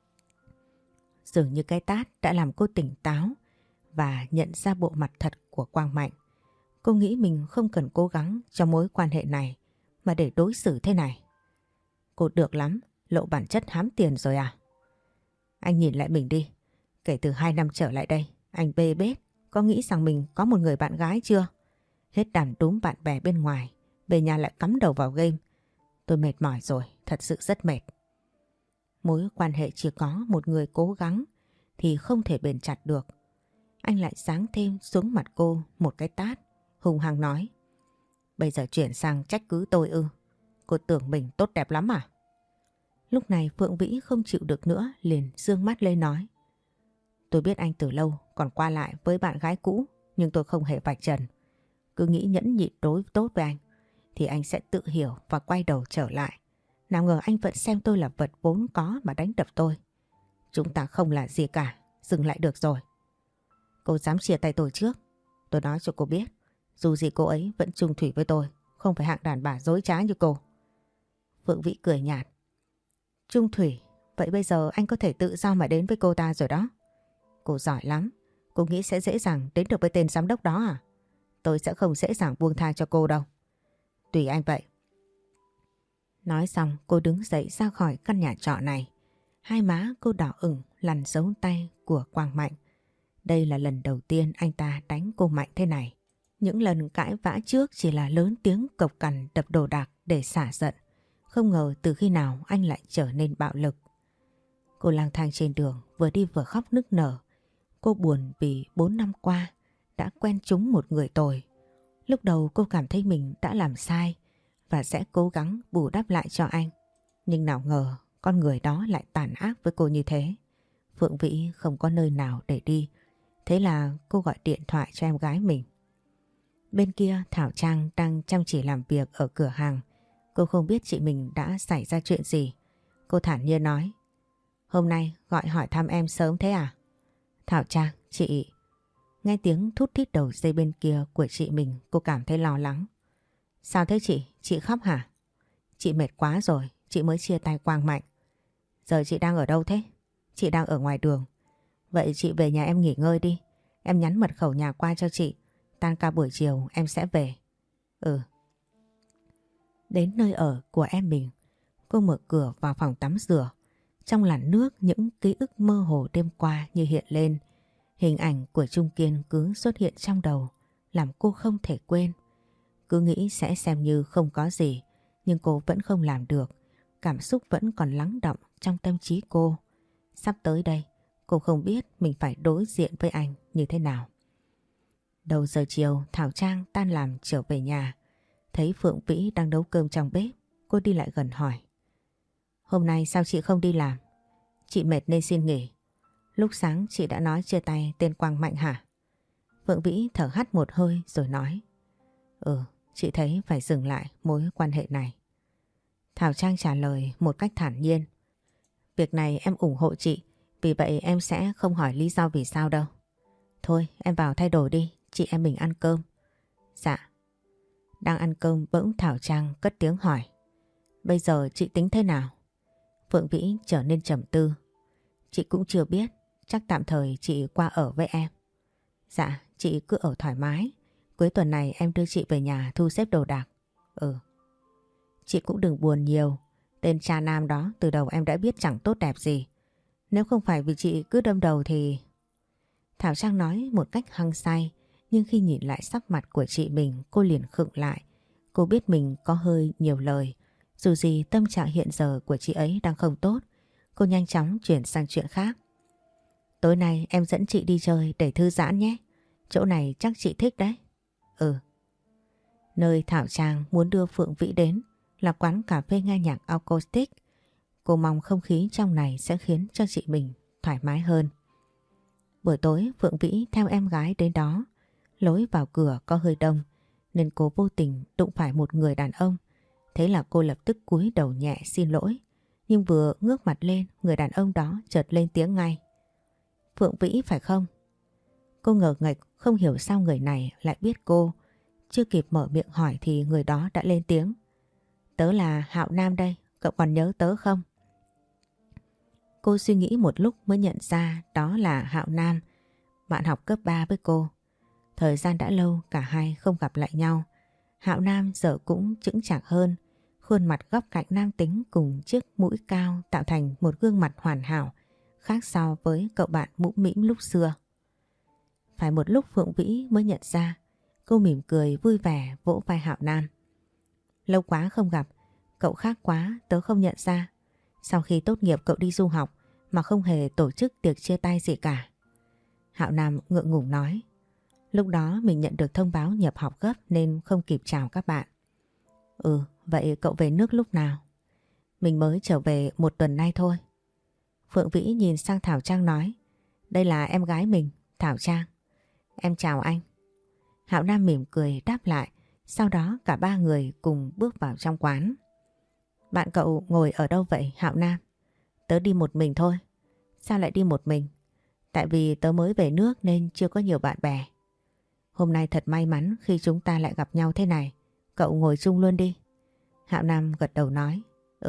Dường như cái tát đã làm cô tỉnh táo và nhận ra bộ mặt thật của Quang Mạnh. Cô nghĩ mình không cần cố gắng cho mối quan hệ này mà để đối xử thế này. Cô được lắm, lộ bản chất hám tiền rồi à? Anh nhìn lại mình đi. Kể từ 2 năm trở lại đây, anh bê bết, có nghĩ rằng mình có một người bạn gái chưa? Hết đàn túm bạn bè bên ngoài, về nhà lại cắm đầu vào game. Tôi mệt mỏi rồi, thật sự rất mệt. Mối quan hệ chỉ có một người cố gắng thì không thể bền chặt được. Anh lại giáng thêm xuống mặt cô một cái tát, hung hăng nói. Bây giờ chuyển sang trách cứ tôi ư? Cô tưởng mình tốt đẹp lắm à? Lúc này Phượng Vĩ không chịu được nữa, liền giương mắt lên nói. Tôi biết anh từ lâu, còn qua lại với bạn gái cũ, nhưng tôi không hề vạch trần. Cứ nghĩ nhẫn nhịn đối tốt với anh, thì anh sẽ tự hiểu và quay đầu trở lại. Nào ngờ anh vẫn xem tôi là vật vốn có mà đánh đập tôi. Chúng ta không là gì cả, dừng lại được rồi. Cô dám chia tay tôi trước. Tôi nói cho cô biết, dù gì cô ấy vẫn chung thủy với tôi, không phải hạng đàn bà dối trá như cô. Phượng Vĩ cười nhạt. Chung thủy, vậy bây giờ anh có thể tự do mà đến với cô ta rồi đó. Cô giỏi lắm, cô nghĩ sẽ dễ dàng đến được với tên giám đốc đó à? Tôi sẽ không dễ dàng buông tha cho cô đâu. Tùy anh vậy. Nói xong cô đứng dậy ra khỏi căn nhà trọ này. Hai má cô đỏ ửng lằn dấu tay của Quang Mạnh. Đây là lần đầu tiên anh ta đánh cô Mạnh thế này. Những lần cãi vã trước chỉ là lớn tiếng cộc cằn đập đồ đạc để xả giận. Không ngờ từ khi nào anh lại trở nên bạo lực. Cô lang thang trên đường vừa đi vừa khóc nức nở. Cô buồn vì 4 năm qua đã quen trúng một người tồi. Lúc đầu cô cảm thấy mình đã làm sai và sẽ cố gắng bù đắp lại cho anh. Nhưng nào ngờ con người đó lại tàn ác với cô như thế. Phượng Vĩ không có nơi nào để đi. Thế là cô gọi điện thoại cho em gái mình. Bên kia Thảo Trang đang chăm chỉ làm việc ở cửa hàng. Cô không biết chị mình đã xảy ra chuyện gì. Cô thản nhiên nói. Hôm nay gọi hỏi thăm em sớm thế à? Thảo Trang, chị... Nghe tiếng thút thít đầu dây bên kia của chị mình, cô cảm thấy lo lắng. Sao thế chị? Chị khóc hả? Chị mệt quá rồi, chị mới chia tay Quang Mạnh. Giờ chị đang ở đâu thế? Chị đang ở ngoài đường. Vậy chị về nhà em nghỉ ngơi đi. Em nhắn mật khẩu nhà qua cho chị. Tan ca buổi chiều em sẽ về. Ừ. Đến nơi ở của em mình, cô mở cửa vào phòng tắm rửa. Trong làn nước những ký ức mơ hồ đêm qua như hiện lên. Hình ảnh của Trung Kiên cứ xuất hiện trong đầu, làm cô không thể quên. Cứ nghĩ sẽ xem như không có gì, nhưng cô vẫn không làm được. Cảm xúc vẫn còn lắng đọng trong tâm trí cô. Sắp tới đây, cô không biết mình phải đối diện với anh như thế nào. Đầu giờ chiều, Thảo Trang tan làm trở về nhà. Thấy Phượng Vĩ đang nấu cơm trong bếp, cô đi lại gần hỏi. Hôm nay sao chị không đi làm? Chị mệt nên xin nghỉ. Lúc sáng chị đã nói chia tay tên Quang Mạnh hả? Phượng Vĩ thở hắt một hơi rồi nói. Chị thấy phải dừng lại mối quan hệ này. Thảo Trang trả lời một cách thản nhiên. Việc này em ủng hộ chị, vì vậy em sẽ không hỏi lý do vì sao đâu. Thôi em vào thay đồ đi, chị em mình ăn cơm. Dạ. Đang ăn cơm bỗng Thảo Trang cất tiếng hỏi. Bây giờ chị tính thế nào? Phượng Vĩ trở nên trầm tư. Chị cũng chưa biết, chắc tạm thời chị qua ở với em. Dạ, chị cứ ở thoải mái. Cuối tuần này em đưa chị về nhà thu xếp đồ đạc. Chị cũng đừng buồn nhiều. Tên cha nam đó từ đầu em đã biết chẳng tốt đẹp gì. Nếu không phải vì chị cứ đâm đầu thì... Thảo Trang nói một cách hăng say, nhưng khi nhìn lại sắc mặt của chị mình, cô liền khựng lại. Cô biết mình có hơi nhiều lời. Dù gì tâm trạng hiện giờ của chị ấy đang không tốt. Cô nhanh chóng chuyển sang chuyện khác. Tối nay em dẫn chị đi chơi để thư giãn nhé. Chỗ này chắc chị thích đấy. Nơi Thảo Trang muốn đưa Phượng Vĩ đến là quán cà phê nghe nhạc acoustic. Cô mong không khí trong này sẽ khiến cho chị mình thoải mái hơn. Buổi tối Phượng Vĩ theo em gái đến đó. Lối vào cửa có hơi đông nên cô vô tình đụng phải một người đàn ông. Thế là cô lập tức cúi đầu nhẹ xin lỗi. Nhưng vừa ngước mặt lên, người đàn ông đó chợt lên tiếng ngay. Phượng Vĩ phải không? Cô ngờ ngạch không hiểu sao người này lại biết cô. Chưa kịp mở miệng hỏi thì người đó đã lên tiếng. Tớ là Hạo Nam đây, cậu còn nhớ tớ không? Cô suy nghĩ một lúc mới nhận ra đó là Hạo Nam, bạn học cấp 3 với cô. Thời gian đã lâu cả hai không gặp lại nhau. Hạo Nam giờ cũng chững chạc hơn. Khuôn mặt góc cạnh nam tính cùng chiếc mũi cao tạo thành một gương mặt hoàn hảo, khác so với cậu bạn mũm mĩm lúc xưa. Phải một lúc Phượng Vĩ mới nhận ra. Cô mỉm cười vui vẻ vỗ vai Hạo Nam. Lâu quá không gặp, cậu khác quá, tớ không nhận ra. Sau khi tốt nghiệp cậu đi du học mà không hề tổ chức tiệc chia tay gì cả. Hạo Nam ngượng ngùng nói. Lúc đó mình nhận được thông báo nhập học gấp nên không kịp chào các bạn. Vậy cậu về nước lúc nào? Mình mới trở về 1 tuần nay thôi. Phượng Vĩ nhìn sang Thảo Trang nói. Đây là em gái mình, Thảo Trang. Em chào anh. Hạo Nam mỉm cười đáp lại. Sau đó cả ba người cùng bước vào trong quán. Bạn cậu ngồi ở đâu vậy Hạo Nam? Tớ đi một mình thôi. Sao lại đi một mình? Tại vì tớ mới về nước nên chưa có nhiều bạn bè. Hôm nay thật may mắn khi chúng ta lại gặp nhau thế này. Cậu ngồi chung luôn đi. Hạo Nam gật đầu nói.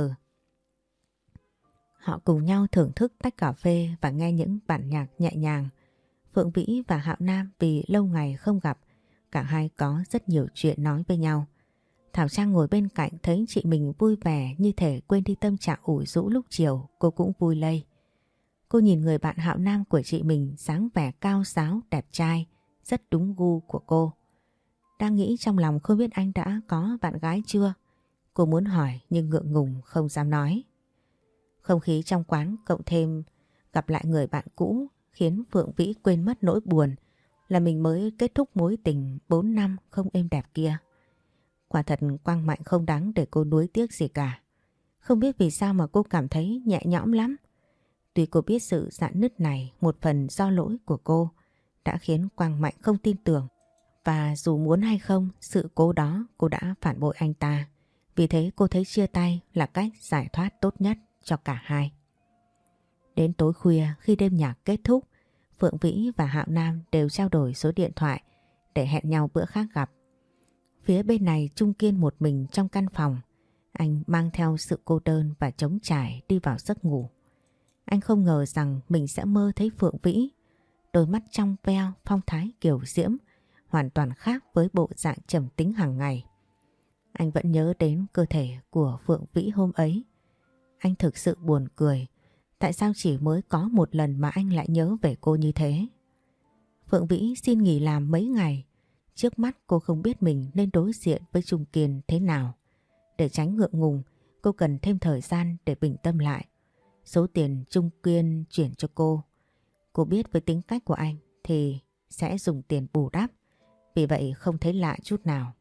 Họ cùng nhau thưởng thức tách cà phê và nghe những bản nhạc nhẹ nhàng. Phượng Vĩ và Hạo Nam vì lâu ngày không gặp, cả hai có rất nhiều chuyện nói với nhau. Thảo Trang ngồi bên cạnh thấy chị mình vui vẻ như thể quên đi tâm trạng ủ rũ lúc chiều, cô cũng vui lây. Cô nhìn người bạn Hạo Nam của chị mình dáng vẻ cao ráo, đẹp trai, rất đúng gu của cô. Đang nghĩ trong lòng không biết anh đã có bạn gái chưa? Cô muốn hỏi nhưng ngượng ngùng không dám nói. Không khí trong quán cộng thêm gặp lại người bạn cũ khiến Phượng Vĩ quên mất nỗi buồn là mình mới kết thúc mối tình 4 năm không êm đẹp kia. Quả thật Quang Mạnh không đáng để cô nuối tiếc gì cả. Không biết vì sao mà cô cảm thấy nhẹ nhõm lắm. Tuy cô biết sự rạn nứt này một phần do lỗi của cô đã khiến Quang Mạnh không tin tưởng. Và dù muốn hay không, sự cố đó cô đã phản bội anh ta. Vì thế cô thấy chia tay là cách giải thoát tốt nhất cho cả hai. Đến tối khuya khi đêm nhạc kết thúc, Phượng Vĩ và Hạo Nam đều trao đổi số điện thoại để hẹn nhau bữa khác gặp. Phía bên này Trung Kiên một mình trong căn phòng. Anh mang theo sự cô đơn và trống trải đi vào giấc ngủ. Anh không ngờ rằng mình sẽ mơ thấy Phượng Vĩ. Đôi mắt trong veo, phong thái kiều diễm, hoàn toàn khác với bộ dạng trầm tính hàng ngày. Anh vẫn nhớ đến cơ thể của Phượng Vĩ hôm ấy. Anh thực sự buồn cười. Tại sao chỉ mới có một lần mà anh lại nhớ về cô như thế? Phượng Vĩ xin nghỉ làm mấy ngày. Trước mắt cô không biết mình nên đối diện với Trung Kiên thế nào. Để tránh ngượng ngùng, cô cần thêm thời gian để bình tâm lại. Số tiền Trung Kiên chuyển cho cô biết với tính cách của anh thì sẽ dùng tiền bù đắp. Vì vậy không thấy lạ chút nào.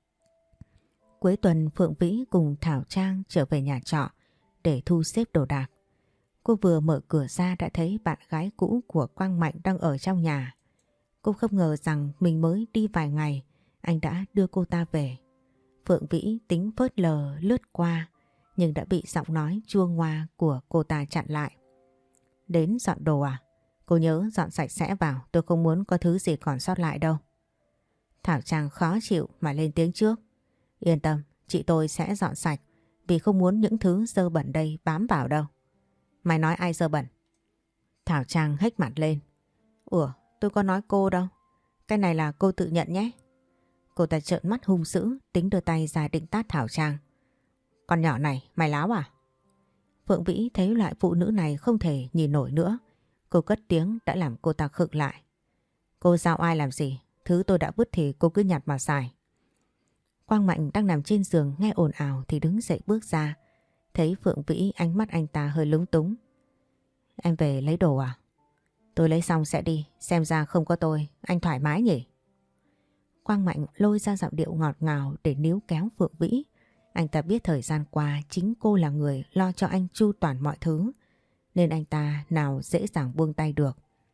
Cuối tuần Phượng Vĩ cùng Thảo Trang trở về nhà trọ để thu xếp đồ đạc. Cô vừa mở cửa ra đã thấy bạn gái cũ của Quang Mạnh đang ở trong nhà. Cô không ngờ rằng mình mới đi vài ngày, anh đã đưa cô ta về. Phượng Vĩ tính phớt lờ lướt qua, nhưng đã bị giọng nói chua ngoa của cô ta chặn lại. Đến dọn đồ à? Cô nhớ dọn sạch sẽ vào, tôi không muốn có thứ gì còn sót lại đâu. Thảo Trang khó chịu mà lên tiếng trước. Yên tâm, chị tôi sẽ dọn sạch vì không muốn những thứ dơ bẩn đây bám vào đâu. Mày nói ai dơ bẩn? Thảo Trang hếch mặt lên. Tôi có nói cô đâu. Cái này là cô tự nhận nhé. Cô ta trợn mắt hung dữ, tính đưa tay ra định tát Thảo Trang. Con nhỏ này, mày láo à? Phượng Vĩ thấy loại phụ nữ này không thể nhìn nổi nữa. Cô cất tiếng đã làm cô ta khựng lại. Cô giao ai làm gì? Thứ tôi đã vứt thì cô cứ nhặt mà xài. Quang Mạnh đang nằm trên giường nghe ồn ào thì đứng dậy bước ra. Thấy Phượng Vĩ ánh mắt anh ta hơi lúng túng. Em về lấy đồ à? Tôi lấy xong sẽ đi, xem ra không có tôi, anh thoải mái nhỉ? Quang Mạnh lôi ra giọng điệu ngọt ngào để níu kéo Phượng Vĩ. Anh ta biết thời gian qua chính cô là người lo cho anh chu toàn mọi thứ, nên anh ta nào dễ dàng buông tay được.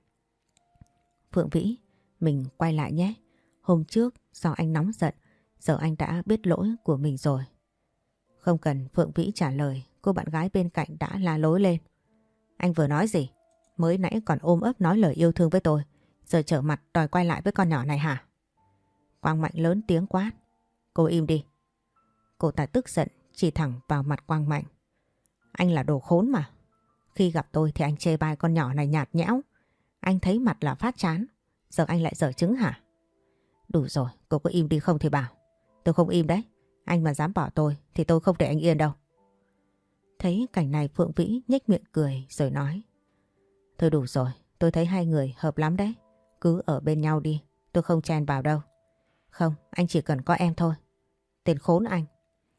Phượng Vĩ, mình quay lại nhé. Hôm trước do anh nóng giận, giờ anh đã biết lỗi của mình rồi. Không cần Phượng Vĩ trả lời, cô bạn gái bên cạnh đã la lối lên. Anh vừa nói gì? Mới nãy còn ôm ấp nói lời yêu thương với tôi, giờ trở mặt đòi quay lại với con nhỏ này hả? Quang Mạnh lớn tiếng quát. Cô im đi. Cô ta tức giận chỉ thẳng vào mặt Quang Mạnh. Anh là đồ khốn mà. Khi gặp tôi thì anh chê bai con nhỏ này nhạt nhẽo. Anh thấy mặt là phát chán. Giờ anh lại dở trứng hả? Đủ rồi, cô có im đi không thì bảo. Tôi không im đấy. Anh mà dám bỏ tôi thì tôi không để anh yên đâu. Thấy cảnh này Phượng Vĩ nhếch miệng cười rồi nói. Thôi đủ rồi, tôi thấy hai người hợp lắm đấy. Cứ ở bên nhau đi, tôi không chen vào đâu. Không, anh chỉ cần có em thôi. Tên khốn anh.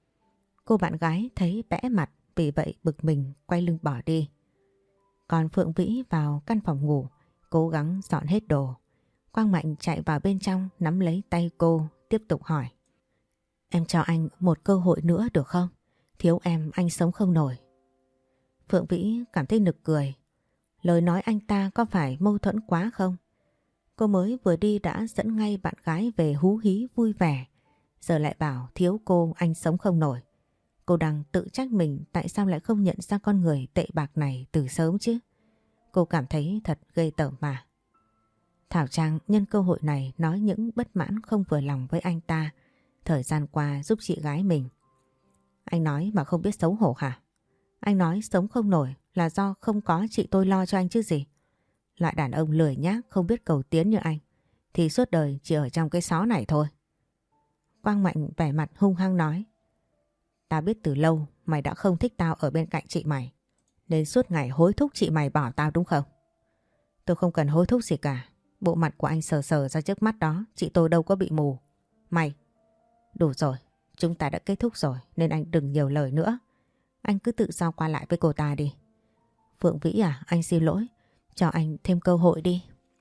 Cô bạn gái thấy bẽ mặt, vì vậy bực mình quay lưng bỏ đi. Còn Phượng Vĩ vào căn phòng ngủ, cố gắng dọn hết đồ. Quang Mạnh chạy vào bên trong nắm lấy tay cô, tiếp tục hỏi. Em cho anh một cơ hội nữa được không? Thiếu em anh sống không nổi. Phượng Vĩ cảm thấy nực cười. Lời nói anh ta có phải mâu thuẫn quá không? Cô mới vừa đi đã dẫn ngay bạn gái về hú hí vui vẻ. Giờ lại bảo thiếu cô anh sống không nổi. Cô đang tự trách mình tại sao lại không nhận ra con người tệ bạc này từ sớm chứ. Cô cảm thấy thật ghê tởm mà. Thảo Trang nhân cơ hội này nói những bất mãn không vừa lòng với anh ta thời gian qua giúp chị gái mình. Anh nói mà không biết xấu hổ hả? Anh nói sống không nổi là do không có chị tôi lo cho anh chứ gì. Loại đàn ông lười nhác không biết cầu tiến như anh thì suốt đời chỉ ở trong cái xó này thôi. Quang Mạnh vẻ mặt hung hăng nói. Tao biết từ lâu mày đã không thích tao ở bên cạnh chị mày, nên suốt ngày hối thúc chị mày bỏ tao đúng không? Tôi không cần hối thúc gì cả. Bộ mặt của anh sờ sờ ra trước mắt đó, chị tôi đâu có bị mù. Mày, đủ rồi, chúng ta đã kết thúc rồi nên anh đừng nhiều lời nữa. Anh cứ tự do qua lại với cô ta đi. Phượng Vĩ à, anh xin lỗi, cho anh thêm cơ hội đi.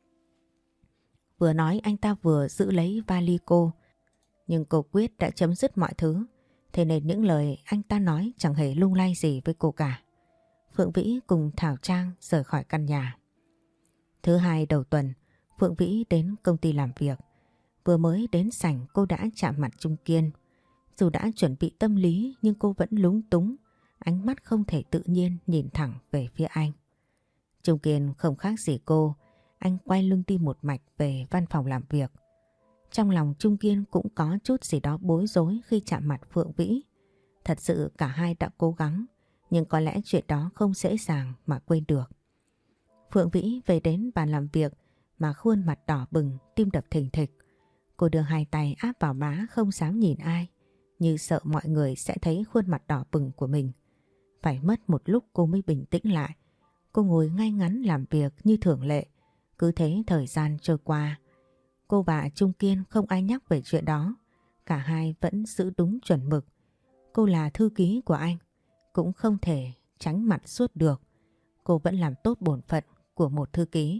Vừa nói anh ta vừa giữ lấy vali cô, nhưng cô quyết đã chấm dứt mọi thứ. Thế nên những lời anh ta nói chẳng hề lung lay gì với cô cả. Phượng Vĩ cùng Thảo Trang rời khỏi căn nhà. Thứ hai đầu tuần, Phượng Vĩ đến công ty làm việc. Vừa mới đến sảnh cô đã chạm mặt Trung Kiên. Dù đã chuẩn bị tâm lý nhưng cô vẫn lúng túng. Ánh mắt không thể tự nhiên nhìn thẳng về phía anh. Trung Kiên không khác gì cô. Anh quay lưng đi một mạch về văn phòng làm việc. Trong lòng Trung Kiên cũng có chút gì đó bối rối khi chạm mặt Phượng Vĩ. Thật sự cả hai đã cố gắng, nhưng có lẽ chuyện đó không dễ dàng mà quên được. Phượng Vĩ về đến bàn làm việc mà khuôn mặt đỏ bừng, tim đập thình thịch. Cô đưa hai tay áp vào má không dám nhìn ai, như sợ mọi người sẽ thấy khuôn mặt đỏ bừng của mình. Phải mất một lúc cô mới bình tĩnh lại. Cô ngồi ngay ngắn làm việc như thường lệ. Cứ thế thời gian trôi qua. Cô và Trung Kiên không ai nhắc về chuyện đó. Cả hai vẫn giữ đúng chuẩn mực. Cô là thư ký của anh, cũng không thể tránh mặt suốt được. Cô vẫn làm tốt bổn phận của một thư ký.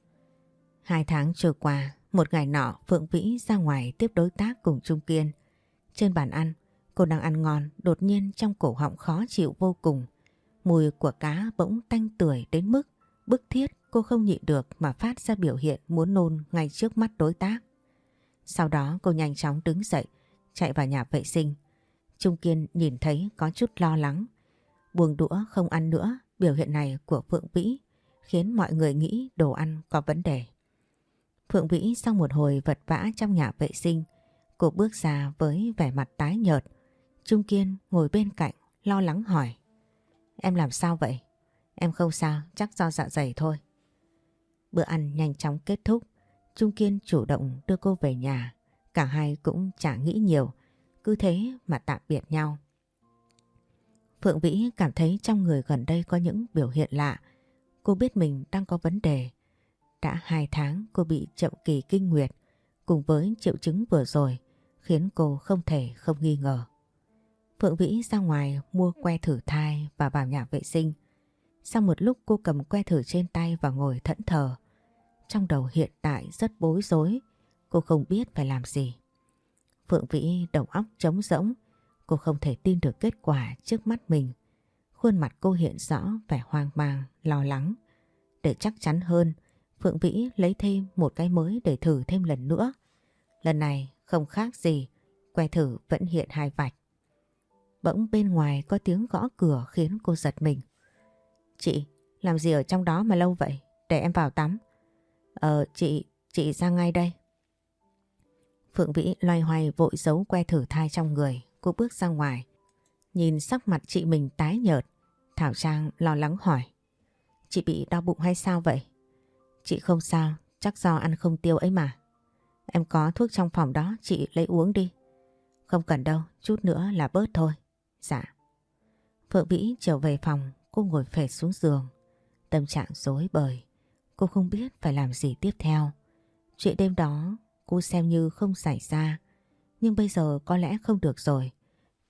2 tháng trôi qua, một ngày nọ Phượng Vĩ ra ngoài tiếp đối tác cùng Trung Kiên. Trên bàn ăn, cô đang ăn ngon, đột nhiên trong cổ họng khó chịu vô cùng. Mùi của cá bỗng tanh tưởi đến mức bức thiết cô không nhịn được mà phát ra biểu hiện muốn nôn ngay trước mắt đối tác. Sau đó cô nhanh chóng đứng dậy, chạy vào nhà vệ sinh. Trung Kiên nhìn thấy có chút lo lắng. Buông đũa không ăn nữa, biểu hiện này của Phượng Vĩ khiến mọi người nghĩ đồ ăn có vấn đề. Phượng Vĩ sau một hồi vật vã trong nhà vệ sinh, cô bước ra với vẻ mặt tái nhợt. Trung Kiên ngồi bên cạnh lo lắng hỏi. Em làm sao vậy? Em không sao, chắc do dạ dày thôi. Bữa ăn nhanh chóng kết thúc. Trung Kiên chủ động đưa cô về nhà. Cả hai cũng chả nghĩ nhiều, cứ thế mà tạm biệt nhau. Phượng Vĩ cảm thấy trong người gần đây có những biểu hiện lạ. Cô biết mình đang có vấn đề. Đã 2 tháng cô bị chậm kỳ kinh nguyệt, cùng với triệu chứng vừa rồi khiến cô không thể không nghi ngờ. Phượng Vĩ ra ngoài mua que thử thai và vào nhà vệ sinh. Sau một lúc cô cầm que thử trên tay và ngồi thẫn thờ. Trong đầu hiện tại rất bối rối, cô không biết phải làm gì. Phượng Vĩ đầu óc trống rỗng, cô không thể tin được kết quả trước mắt mình. Khuôn mặt cô hiện rõ vẻ hoang mang, lo lắng. Để chắc chắn hơn, Phượng Vĩ lấy thêm một cái mới để thử thêm lần nữa. Lần này không khác gì, que thử vẫn hiện 2 vạch. Bỗng bên ngoài có tiếng gõ cửa khiến cô giật mình. Chị, làm gì ở trong đó mà lâu vậy? Để em vào tắm. Chị ra ngay đây. Phượng Vĩ loay hoay vội giấu que thử thai trong người. Cô bước ra ngoài. Nhìn sắc mặt chị mình tái nhợt, Thảo Trang lo lắng hỏi. Chị bị đau bụng hay sao vậy? Chị không sao, chắc do ăn không tiêu ấy mà. Em có thuốc trong phòng đó, chị lấy uống đi. Không cần đâu, chút nữa là bớt thôi. Dạ. Phượng Vĩ trở về phòng, cô ngồi phệt xuống giường. Tâm trạng rối bời, cô không biết phải làm gì tiếp theo. Chuyện đêm đó cô xem như không xảy ra, nhưng bây giờ có lẽ không được rồi.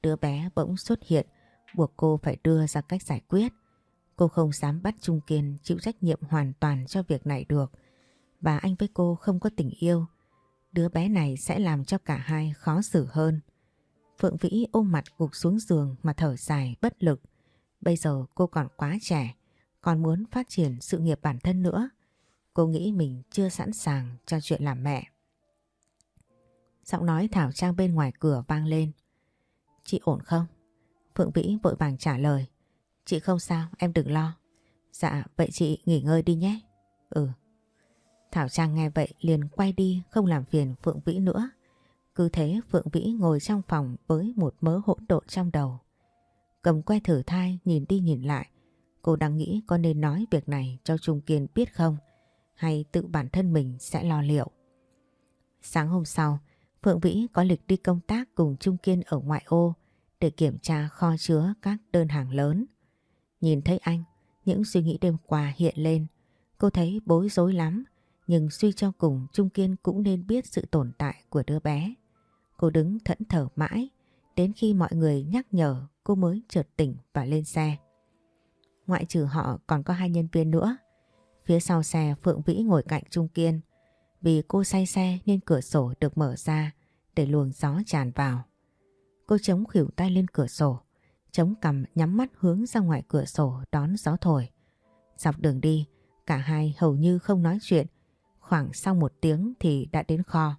đứa bé bỗng xuất hiện, buộc cô phải đưa ra cách giải quyết. Cô không dám bắt Trung Kiên chịu trách nhiệm hoàn toàn cho việc này được. Và anh với cô không có tình yêu. Đứa bé này sẽ làm cho cả hai khó xử hơn. Phượng Vĩ ôm mặt gục xuống giường mà thở dài bất lực. Bây giờ cô còn quá trẻ, còn muốn phát triển sự nghiệp bản thân nữa. Cô nghĩ mình chưa sẵn sàng cho chuyện làm mẹ. Giọng nói Thảo Trang bên ngoài cửa vang lên. Chị ổn không? Phượng Vĩ vội vàng trả lời. Chị không sao, em đừng lo. Dạ, vậy chị nghỉ ngơi đi nhé. Ừ. Thảo Trang nghe vậy liền quay đi không làm phiền Phượng Vĩ nữa. Cứ thế Phượng Vĩ ngồi trong phòng với một mớ hỗn độn trong đầu. Cầm que thử thai nhìn đi nhìn lại. Cô đang nghĩ có nên nói việc này cho Trung Kiên biết không? Hay tự bản thân mình sẽ lo liệu? Sáng hôm sau, Phượng Vĩ có lịch đi công tác cùng Trung Kiên ở ngoại ô để kiểm tra kho chứa các đơn hàng lớn. Nhìn thấy anh, những suy nghĩ đêm qua hiện lên. Cô thấy bối rối lắm, nhưng suy cho cùng Trung Kiên cũng nên biết sự tồn tại của đứa bé. Cô đứng thẫn thờ mãi, đến khi mọi người nhắc nhở cô mới chợt tỉnh và lên xe. Ngoại trừ họ còn có 2 nhân viên nữa. Phía sau xe Phượng Vĩ ngồi cạnh Trung Kiên. Vì cô say xe nên cửa sổ được mở ra để luồng gió tràn vào. Cô chống khuỷu tay lên cửa sổ, chống cằm nhắm mắt hướng ra ngoài cửa sổ đón gió thổi. Dọc đường đi, cả hai hầu như không nói chuyện. Khoảng sau 1 tiếng thì đã đến kho.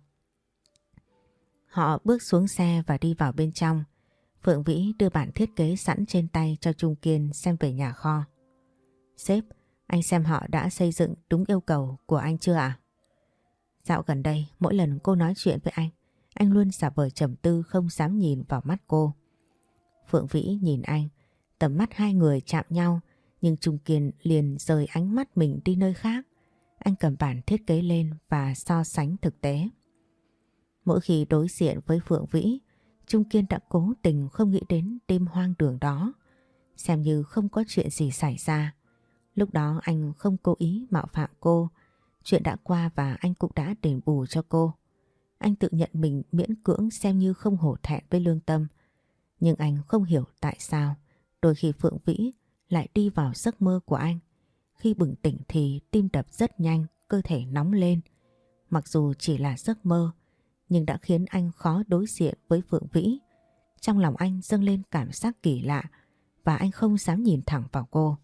Họ bước xuống xe và đi vào bên trong. Phượng Vĩ đưa bản thiết kế sẵn trên tay cho Trung Kiên xem về nhà kho. Sếp, anh xem họ đã xây dựng đúng yêu cầu của anh chưa ạ? Dạo gần đây, mỗi lần cô nói chuyện với anh luôn giả vờ trầm tư không dám nhìn vào mắt cô. Phượng Vĩ nhìn anh, tầm mắt hai người chạm nhau, nhưng Trung Kiên liền rời ánh mắt mình đi nơi khác. Anh cầm bản thiết kế lên và so sánh thực tế. Mỗi khi đối diện với Phượng Vĩ, Trung Kiên đã cố tình không nghĩ đến đêm hoang đường đó, xem như không có chuyện gì xảy ra. Lúc đó anh không cố ý mạo phạm cô, chuyện đã qua và anh cũng đã đền bù cho cô. Anh tự nhận mình miễn cưỡng xem như không hổ thẹn với lương tâm. Nhưng anh không hiểu tại sao đôi khi Phượng Vĩ lại đi vào giấc mơ của anh. Khi bừng tỉnh thì tim đập rất nhanh, cơ thể nóng lên. Mặc dù chỉ là giấc mơ, nhưng đã khiến anh khó đối diện với Phượng Vĩ. Trong lòng anh dâng lên cảm giác kỳ lạ và anh không dám nhìn thẳng vào cô.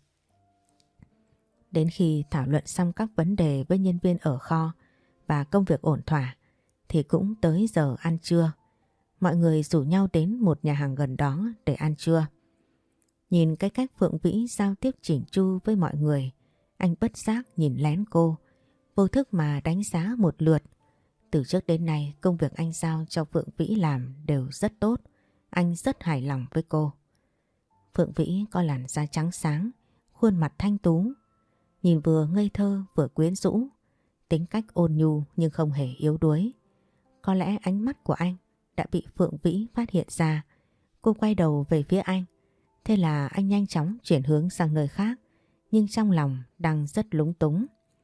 Đến khi thảo luận xong các vấn đề với nhân viên ở kho và công việc ổn thỏa thì cũng tới giờ ăn trưa. Mọi người rủ nhau đến một nhà hàng gần đó để ăn trưa. Nhìn cái cách Phượng Vĩ giao tiếp chỉnh chu với mọi người, anh bất giác nhìn lén cô, vô thức mà đánh giá một lượt. Từ trước đến nay công việc anh giao cho Phượng Vĩ làm đều rất tốt, anh rất hài lòng với cô. Phượng Vĩ có làn da trắng sáng, khuôn mặt thanh tú, nhìn vừa ngây thơ vừa quyến rũ, tính cách ôn nhu nhưng không hề yếu đuối. Có lẽ ánh mắt của anh đã bị Phượng Vĩ phát hiện ra. Cô quay đầu về phía anh, thế là anh nhanh chóng chuyển hướng sang nơi khác, nhưng trong lòng đang rất lúng túng.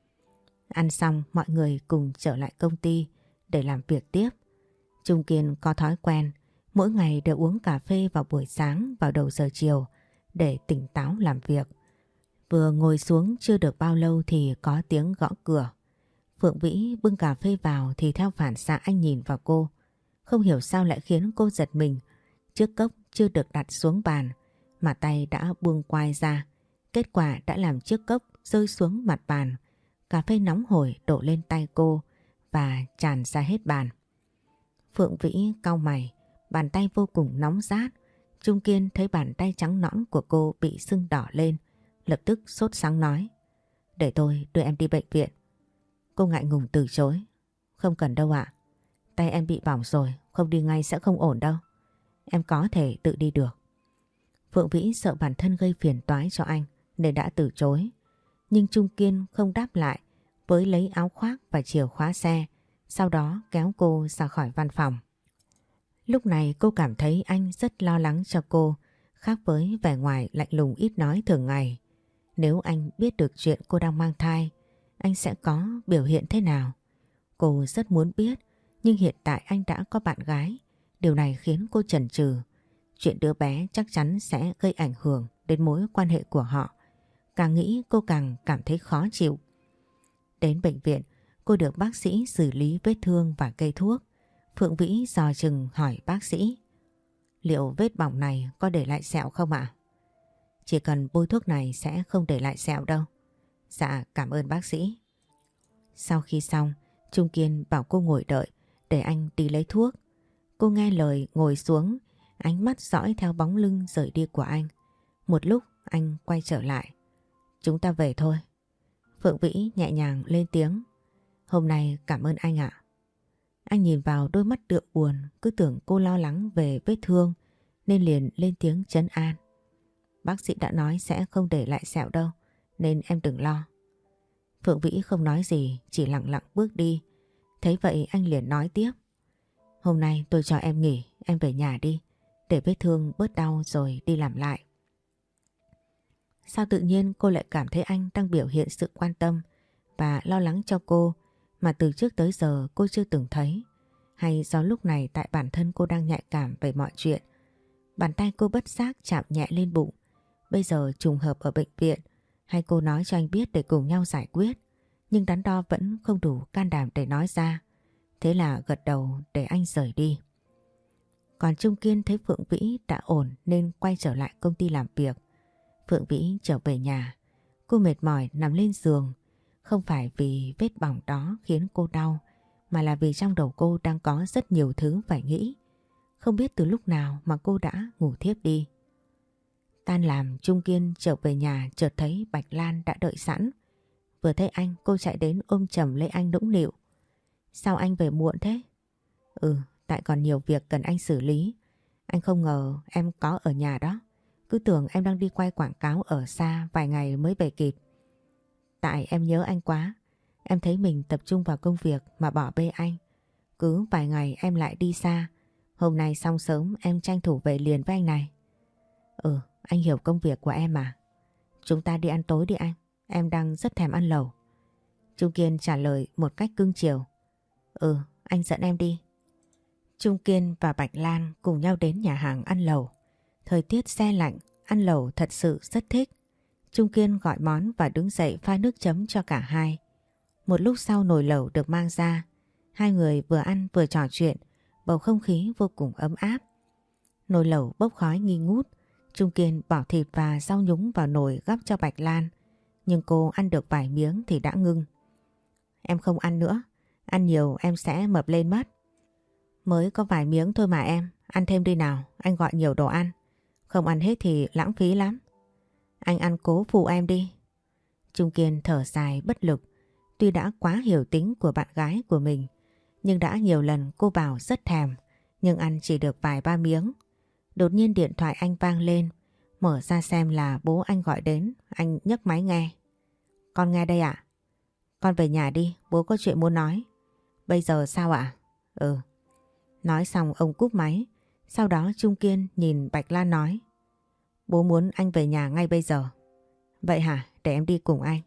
Ăn xong mọi người cùng trở lại công ty để làm việc tiếp. Trung Kiên có thói quen mỗi ngày đều uống cà phê vào buổi sáng vào đầu giờ chiều để tỉnh táo làm việc. Vừa ngồi xuống chưa được bao lâu thì có tiếng gõ cửa. Phượng Vĩ bưng cà phê vào thì theo phản xạ anh nhìn vào cô. Không hiểu sao lại khiến cô giật mình. Chiếc cốc chưa được đặt xuống bàn mà tay đã buông quai ra. Kết quả đã làm chiếc cốc rơi xuống mặt bàn. Cà phê nóng hổi đổ lên tay cô và tràn ra hết bàn. Phượng Vĩ cau mày, bàn tay vô cùng nóng rát. Trung Kiên thấy bàn tay trắng nõn của cô bị sưng đỏ lên, lập tức sốt sắng nói: để tôi đưa em đi bệnh viện. Cô ngại ngùng từ chối: không cần đâu ạ. Tay em bị bỏng rồi, không đi ngay sẽ không ổn đâu. Em có thể tự đi được. Phượng Vĩ sợ bản thân gây phiền toái cho anh nên đã từ chối. Nhưng Trung Kiên không đáp lại, với lấy áo khoác và chìa khóa xe, sau đó kéo cô ra khỏi văn phòng. Lúc này cô cảm thấy anh rất lo lắng cho cô, khác với vẻ ngoài lạnh lùng ít nói thường ngày. Nếu anh biết được chuyện cô đang mang thai, anh sẽ có biểu hiện thế nào? Cô rất muốn biết, nhưng hiện tại anh đã có bạn gái. Điều này khiến cô chần chừ. Chuyện đứa bé chắc chắn sẽ gây ảnh hưởng đến mối quan hệ của họ. Càng nghĩ cô càng cảm thấy khó chịu. Đến bệnh viện, cô được bác sĩ xử lý vết thương và kê thuốc. Phượng Vĩ dò chừng hỏi bác sĩ: liệu vết bỏng này có để lại sẹo không ạ? Chỉ cần bôi thuốc này sẽ không để lại sẹo đâu. Dạ, cảm ơn bác sĩ. Sau khi xong, Trung Kiên bảo cô ngồi đợi để anh đi lấy thuốc. Cô nghe lời ngồi xuống, ánh mắt dõi theo bóng lưng rời đi của anh. Một lúc anh quay trở lại: chúng ta về thôi. Phượng Vĩ nhẹ nhàng lên tiếng: hôm nay cảm ơn anh ạ. Anh nhìn vào đôi mắt đượm buồn, cứ tưởng cô lo lắng về vết thương nên liền lên tiếng trấn an: bác sĩ đã nói sẽ không để lại sẹo đâu, nên em đừng lo. Phượng Vĩ không nói gì, chỉ lặng lặng bước đi. Thấy vậy anh liền nói tiếp: hôm nay tôi cho em nghỉ, em về nhà đi, để vết thương bớt đau rồi đi làm lại. Sao tự nhiên cô lại cảm thấy anh đang biểu hiện sự quan tâm và lo lắng cho cô mà từ trước tới giờ cô chưa từng thấy? Hay do lúc này tại bản thân cô đang nhạy cảm về mọi chuyện? Bàn tay cô bất giác chạm nhẹ lên bụng. Bây giờ trùng hợp ở bệnh viện, hay cô nói cho anh biết để cùng nhau giải quyết? Nhưng đắn đo vẫn không đủ can đảm để nói ra. Thế là gật đầu để anh rời đi. Còn Trung Kiên thấy Phượng Vĩ đã ổn nên quay trở lại công ty làm việc. Phượng Vĩ trở về nhà. Cô mệt mỏi nằm lên giường. Không phải vì vết bỏng đó khiến cô đau, mà là vì trong đầu cô đang có rất nhiều thứ phải nghĩ. Không biết từ lúc nào mà cô đã ngủ thiếp đi. Tan làm, Trung Kiên trở về nhà chợt thấy Bạch Lan đã đợi sẵn. Vừa thấy anh, cô chạy đến ôm chầm lấy anh nũng nịu: sao anh về muộn thế? Tại còn nhiều việc cần anh xử lý. Anh không ngờ em có ở nhà đó. Cứ tưởng em đang đi quay quảng cáo ở xa vài ngày mới về kịp. Tại em nhớ anh quá. Em thấy mình tập trung vào công việc mà bỏ bê anh. Cứ vài ngày em lại đi xa. Hôm nay xong sớm em tranh thủ về liền với anh này. Anh hiểu công việc của em mà. Chúng ta đi ăn tối đi anh. Em đang rất thèm ăn lẩu. Trung Kiên trả lời một cách cưng chiều: anh dẫn em đi. Trung Kiên và Bạch Lan cùng nhau đến nhà hàng ăn lẩu. Thời tiết se lạnh, ăn lẩu thật sự rất thích. Trung Kiên gọi món và đứng dậy pha nước chấm cho cả hai. Một lúc sau nồi lẩu được mang ra. Hai người vừa ăn vừa trò chuyện, bầu không khí vô cùng ấm áp. Nồi lẩu bốc khói nghi ngút. Trung Kiên bỏ thịt và rau nhúng vào nồi gắp cho Bạch Lan. Nhưng cô ăn được vài miếng thì đã ngưng. Em không ăn nữa. Ăn nhiều em sẽ mập lên mất. Mới có vài miếng thôi mà em. Ăn thêm đi nào, anh gọi nhiều đồ ăn. Không ăn hết thì lãng phí lắm. Anh ăn cố phụ em đi. Trung Kiên thở dài bất lực. Tuy đã quá hiểu tính của bạn gái của mình, nhưng đã nhiều lần cô bảo rất thèm, nhưng ăn chỉ được vài ba miếng. Đột nhiên điện thoại anh vang lên. Mở ra xem là bố anh gọi đến. Anh nhấc máy nghe. Con nghe đây ạ. Con về nhà đi, bố có chuyện muốn nói. Bây giờ sao ạ? Nói xong ông cúp máy. Sau đó Trung Kiên nhìn Bạch Lan nói: bố muốn anh về nhà ngay bây giờ. Vậy hả? Để em đi cùng anh.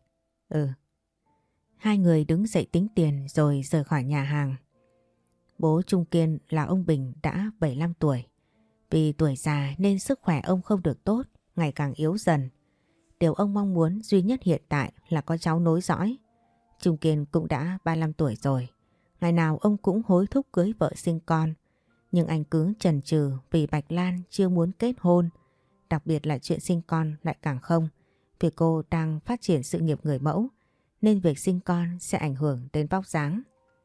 Hai người đứng dậy tính tiền rồi rời khỏi nhà hàng. Bố Trung Kiên là ông Bình đã 75 tuổi. Vì tuổi già nên sức khỏe ông không được tốt, ngày càng yếu dần. Điều ông mong muốn duy nhất hiện tại là có cháu nối dõi. Trung Kiên cũng đã 35 tuổi rồi. Ngày nào ông cũng hối thúc cưới vợ sinh con. Nhưng anh cứ chần chừ vì Bạch Lan chưa muốn kết hôn. Đặc biệt là chuyện sinh con lại càng không. Vì cô đang phát triển sự nghiệp người mẫu, nên việc sinh con sẽ ảnh hưởng đến vóc dáng.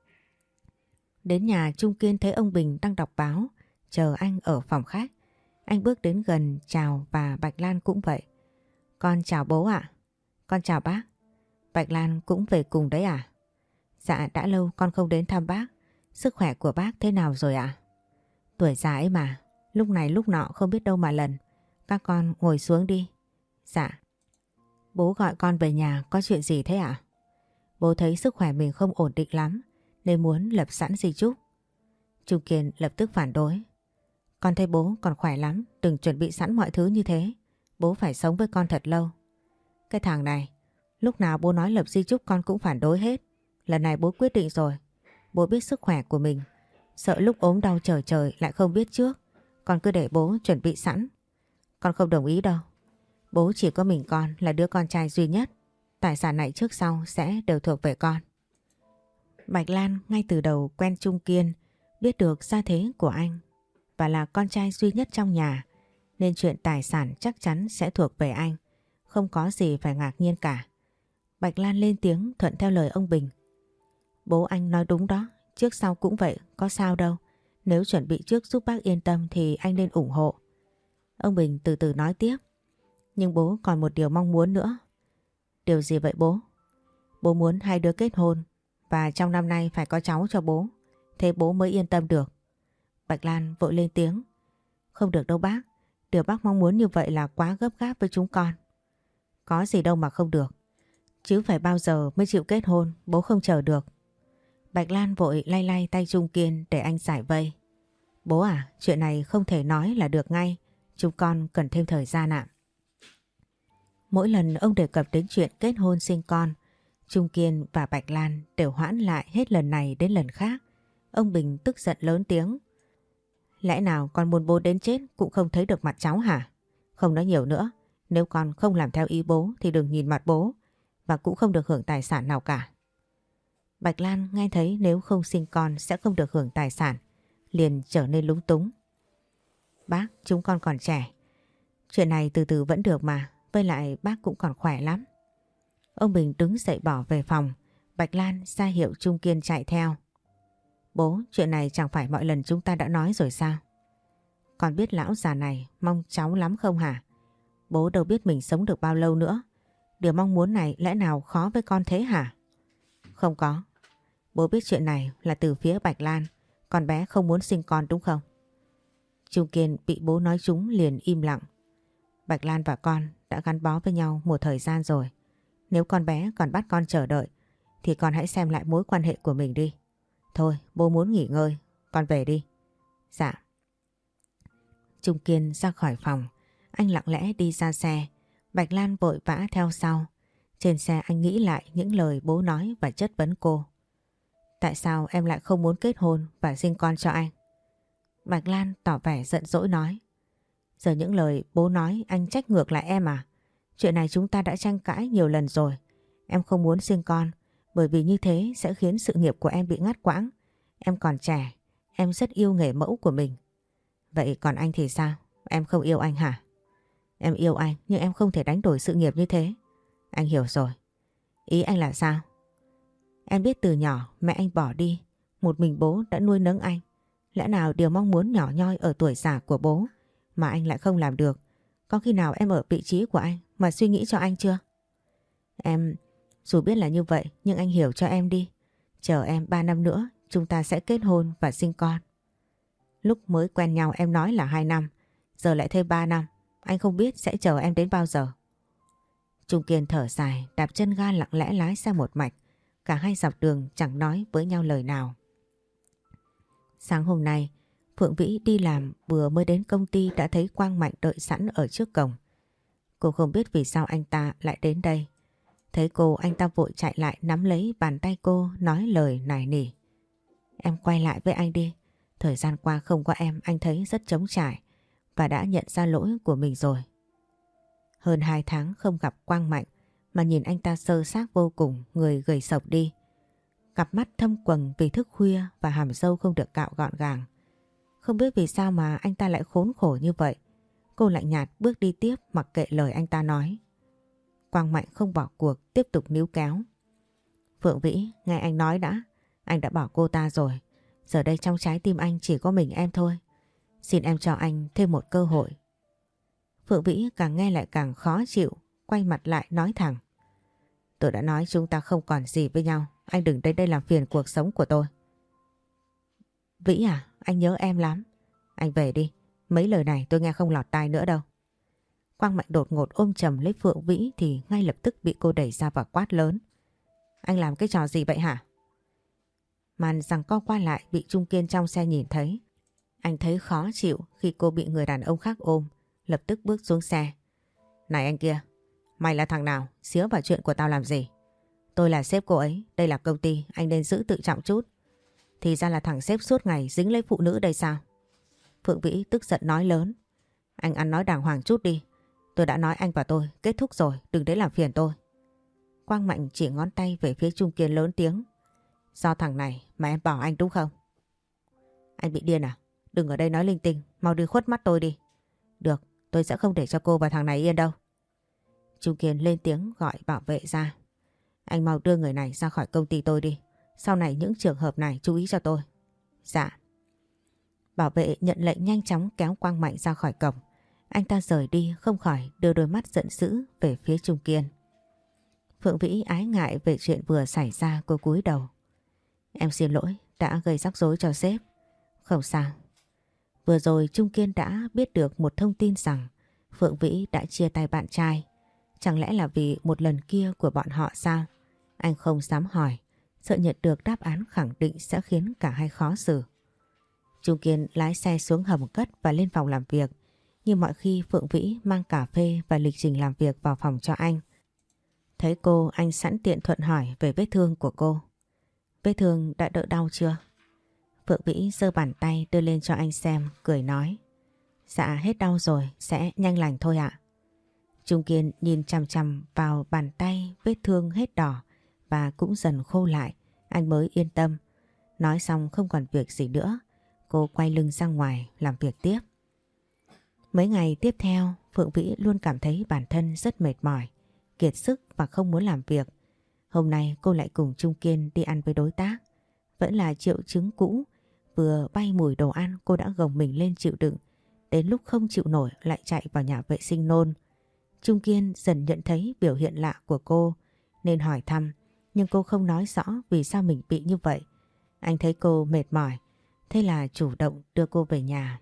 Đến nhà, Trung Kiên thấy ông Bình đang đọc báo, chờ anh ở phòng khách. Anh bước đến gần chào và Bạch Lan cũng vậy. Con chào bố ạ. Con chào bác. Bạch Lan cũng về cùng đấy à? Dạ, đã lâu con không đến thăm bác. Sức khỏe của bác thế nào rồi ạ? Tuổi già ấy mà, lúc này lúc nọ không biết đâu mà lần. Các con ngồi xuống đi. Dạ. Bố gọi con về nhà có chuyện gì thế ạ? Bố thấy sức khỏe mình không ổn định lắm nên muốn lập sẵn di chúc. Trung Kiên lập tức phản đối. Con thấy bố còn khỏe lắm, đừng chuẩn bị sẵn mọi thứ như thế. Bố phải sống với con thật lâu. Cái thằng này, lúc nào bố nói lập di chúc con cũng phản đối hết. Lần này bố quyết định rồi. Bố biết sức khỏe của mình. Sợ lúc ốm đau trời trời lại không biết trước. Con cứ để bố chuẩn bị sẵn. Con không đồng ý đâu. Bố chỉ có mình con là đứa con trai duy nhất. Tài sản này trước sau sẽ đều thuộc về con. Bạch Lan ngay từ đầu quen Trung Kiên, biết được gia thế của anh và là con trai duy nhất trong nhà, nên chuyện tài sản chắc chắn sẽ thuộc về anh, không có gì phải ngạc nhiên cả. Bạch Lan lên tiếng thuận theo lời ông Bình. Bố anh nói đúng đó, trước sau cũng vậy, có sao đâu. Nếu chuẩn bị trước giúp bác yên tâm thì anh nên ủng hộ. Ông Bình từ từ nói tiếp. Nhưng bố còn một điều mong muốn nữa. Điều gì vậy bố? Bố muốn hai đứa kết hôn và trong năm nay phải có cháu cho bố. Thế bố mới yên tâm được. Bạch Lan vội lên tiếng. Không được đâu bác. Điều bác mong muốn như vậy là quá gấp gáp với chúng con. Có gì đâu mà không được. Chứ phải bao giờ mới chịu kết hôn, bố không chờ được. Bạch Lan vội lay lay tay Trung Kiên để anh giải vây. Bố à, chuyện này không thể nói là được ngay. Chúng con cần thêm thời gian ạ. Mỗi lần ông đề cập đến chuyện kết hôn sinh con, Trung Kiên và Bạch Lan đều hoãn lại hết lần này đến lần khác. Ông Bình tức giận lớn tiếng. Lẽ nào con muốn bố đến chết cũng không thấy được mặt cháu hả? Không nói nhiều nữa. Nếu con không làm theo ý bố thì đừng nhìn mặt bố và cũng không được hưởng tài sản nào cả. Bạch Lan nghe thấy nếu không sinh con sẽ không được hưởng tài sản, liền trở nên lúng túng. Bác, chúng con còn trẻ. Chuyện này từ từ vẫn được mà, với lại bác cũng còn khỏe lắm. Ông Bình đứng dậy bỏ về phòng, Bạch Lan ra hiệu Trung Kiên chạy theo. Bố, chuyện này chẳng phải mọi lần chúng ta đã nói rồi sao? Con biết lão già này mong cháu lắm không hả? Bố đâu biết mình sống được bao lâu nữa. Điều mong muốn này lẽ nào khó với con thế hả? Không có. Bố biết chuyện này là từ phía Bạch Lan. Con bé không muốn sinh con đúng không? Trung Kiên bị bố nói trúng liền im lặng. Bạch Lan và con đã gắn bó với nhau một thời gian rồi. Nếu con bé còn bắt con chờ đợi thì con hãy xem lại mối quan hệ của mình đi. Thôi, bố muốn nghỉ ngơi, con về đi. Dạ. Trung Kiên ra khỏi phòng, anh lặng lẽ đi ra xe. Bạch Lan vội vã theo sau. Trên xe anh nghĩ lại những lời bố nói và chất vấn cô. Tại sao em lại không muốn kết hôn và sinh con cho anh? Bạch Lan tỏ vẻ giận dỗi nói. Giờ những lời bố nói anh trách ngược lại em à? Chuyện này chúng ta đã tranh cãi nhiều lần rồi. Em không muốn sinh con bởi vì như thế sẽ khiến sự nghiệp của em bị ngắt quãng. Em còn trẻ, em rất yêu nghề mẫu của mình. Vậy còn anh thì sao? Em không yêu anh hả? Em yêu anh nhưng em không thể đánh đổi sự nghiệp như thế. Anh hiểu rồi. Ý anh là sao? Em biết từ nhỏ mẹ anh bỏ đi, một mình bố đã nuôi nấng anh. Lẽ nào điều mong muốn nhỏ nhoi ở tuổi già của bố mà anh lại không làm được? Có khi nào em ở vị trí của anh mà suy nghĩ cho anh chưa? Em, dù biết là như vậy nhưng anh hiểu cho em đi. Chờ em 3 năm nữa chúng ta sẽ kết hôn và sinh con. Lúc mới quen nhau em nói là 2 năm, giờ lại thêm 3 năm. Anh không biết sẽ chờ em đến bao giờ. Trung Kiên thở dài, đạp chân ga lặng lẽ lái xe một mạch. Cả hai dọc đường chẳng nói với nhau lời nào. Sáng hôm nay, Phượng Vĩ đi làm vừa mới đến công ty đã thấy Quang Mạnh đợi sẵn ở trước cổng. Cô không biết vì sao anh ta lại đến đây. Thấy cô, anh ta vội chạy lại nắm lấy bàn tay cô nói lời nài nỉ. Em quay lại với anh đi. Thời gian qua không có em anh thấy rất trống trải và đã nhận ra lỗi của mình rồi. Hơn 2 tháng không gặp Quang Mạnh mà nhìn anh ta xơ xác vô cùng, người gầy sộc đi. Cặp mắt thâm quầng vì thức khuya và hàm râu không được cạo gọn gàng. Không biết vì sao mà anh ta lại khốn khổ như vậy. Cô lạnh nhạt bước đi tiếp mặc kệ lời anh ta nói. Quang Mạnh không bỏ cuộc, tiếp tục níu kéo. Phượng Vĩ, nghe anh nói đã. Anh đã bỏ cô ta rồi. Giờ đây trong trái tim anh chỉ có mình em thôi. Xin em cho anh thêm một cơ hội. Phượng Vĩ càng nghe lại càng khó chịu, quay mặt lại nói thẳng. Tôi đã nói chúng ta không còn gì với nhau. Anh đừng đến đây làm phiền cuộc sống của tôi. Vĩ à, anh nhớ em lắm. Anh về đi, mấy lời này tôi nghe không lọt tai nữa đâu. Quang Mạnh đột ngột ôm chầm lấy Phượng Vĩ thì ngay lập tức bị cô đẩy ra và quát lớn. Anh làm cái trò gì vậy hả? Màn giằng co qua lại bị Trung Kiên trong xe nhìn thấy. Anh thấy khó chịu khi cô bị người đàn ông khác ôm, lập tức bước xuống xe. Này anh kia, mày là thằng nào, xía vào chuyện của tao làm gì? Tôi là sếp cô ấy, đây là công ty, anh nên giữ tự trọng chút. Thì ra là thằng sếp suốt ngày dính lấy phụ nữ đây sao? Phượng Vĩ tức giận nói lớn. Anh ăn nói đàng hoàng chút đi. Tôi đã nói anh và tôi kết thúc rồi, đừng đến làm phiền tôi. Quang Mạnh chỉ ngón tay về phía Trung Kiên lớn tiếng. Do thằng này mà em bỏ anh đúng không? Anh bị điên à? Đừng ở đây nói linh tinh, mau đi khuất mắt tôi đi. Được, tôi sẽ không để cho cô và thằng này yên đâu. Trung Kiên lên tiếng gọi bảo vệ ra. Anh mau đưa người này ra khỏi công ty tôi đi. Sau này những trường hợp này chú ý cho tôi. Dạ. Bảo vệ nhận lệnh nhanh chóng kéo Quang Mạnh ra khỏi cổng. Anh ta rời đi không khỏi đưa đôi mắt giận dữ về phía Trung Kiên. Phượng Vĩ ái ngại về chuyện vừa xảy ra, cô cúi đầu. Em xin lỗi đã gây rắc rối cho sếp. Không sao. Vừa rồi Trung Kiên đã biết được một thông tin rằng Phượng Vĩ đã chia tay bạn trai. Chẳng lẽ là vì một lần kia của bọn họ sao? Anh không dám hỏi, sợ nhận được đáp án khẳng định sẽ khiến cả hai khó xử. Trung Kiên lái xe xuống hầm cất và lên phòng làm việc. Như mọi khi Phượng Vĩ mang cà phê và lịch trình làm việc vào phòng cho anh. Thấy cô, anh sẵn tiện thuận hỏi về vết thương của cô. Vết thương đã đỡ đau chưa? Phượng Vĩ giơ bàn tay đưa lên cho anh xem, cười nói. Dạ hết đau rồi, sẽ nhanh lành thôi ạ. Trung Kiên nhìn chằm chằm vào bàn tay, vết thương hết đỏ và cũng dần khô lại, anh mới yên tâm. Nói xong không còn việc gì nữa, cô quay lưng ra ngoài làm việc tiếp. Mấy ngày tiếp theo, Phượng Vĩ luôn cảm thấy bản thân rất mệt mỏi, kiệt sức và không muốn làm việc. Hôm nay cô lại cùng Trung Kiên đi ăn với đối tác. Vẫn là triệu chứng cũ, vừa bay mùi đồ ăn cô đã gồng mình lên chịu đựng. Đến lúc không chịu nổi lại chạy vào nhà vệ sinh nôn. Trung Kiên dần nhận thấy biểu hiện lạ của cô nên hỏi thăm, nhưng cô không nói rõ vì sao mình bị như vậy. Anh thấy cô mệt mỏi, thế là chủ động đưa cô về nhà.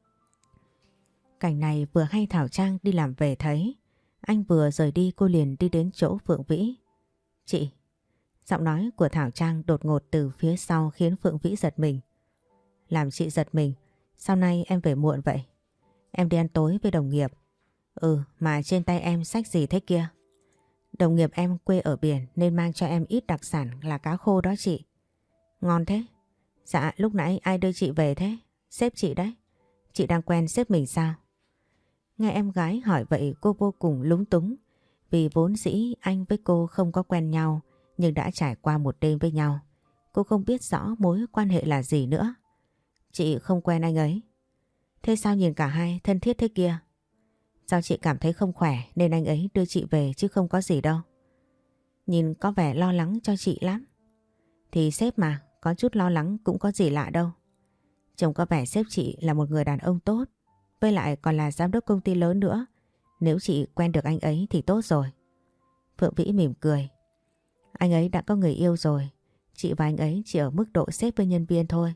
Cảnh này vừa hay Thảo Trang đi làm về thấy. Anh vừa rời đi cô liền đi đến chỗ Phượng Vĩ. Chị! Giọng nói của Thảo Trang đột ngột từ phía sau khiến Phượng Vĩ giật mình. Làm chị giật mình, sao nay em về muộn vậy? Em đi ăn tối với đồng nghiệp. Mà trên tay em xách gì thế kia? Đồng nghiệp em quê ở biển nên mang cho em ít đặc sản là cá khô đó chị. Ngon thế? Dạ lúc nãy ai đưa chị về thế? Sếp chị đấy. Chị đang quen sếp mình sao? Nghe em gái hỏi vậy cô vô cùng lúng túng. Vì vốn dĩ anh với cô không có quen nhau nhưng đã trải qua một đêm với nhau. Cô không biết rõ mối quan hệ là gì nữa. Chị không quen anh ấy. Thế sao nhìn cả hai thân thiết thế kia? Sao chị cảm thấy không khỏe nên anh ấy đưa chị về chứ không có gì đâu. Nhìn có vẻ lo lắng cho chị lắm. Thì sếp mà, có chút lo lắng cũng có gì lạ đâu. Trông có vẻ sếp chị là một người đàn ông tốt, với lại còn là giám đốc công ty lớn nữa. Nếu chị quen được anh ấy thì tốt rồi. Phượng Vĩ mỉm cười. Anh ấy đã có người yêu rồi, chị và anh ấy chỉ ở mức độ sếp với nhân viên thôi.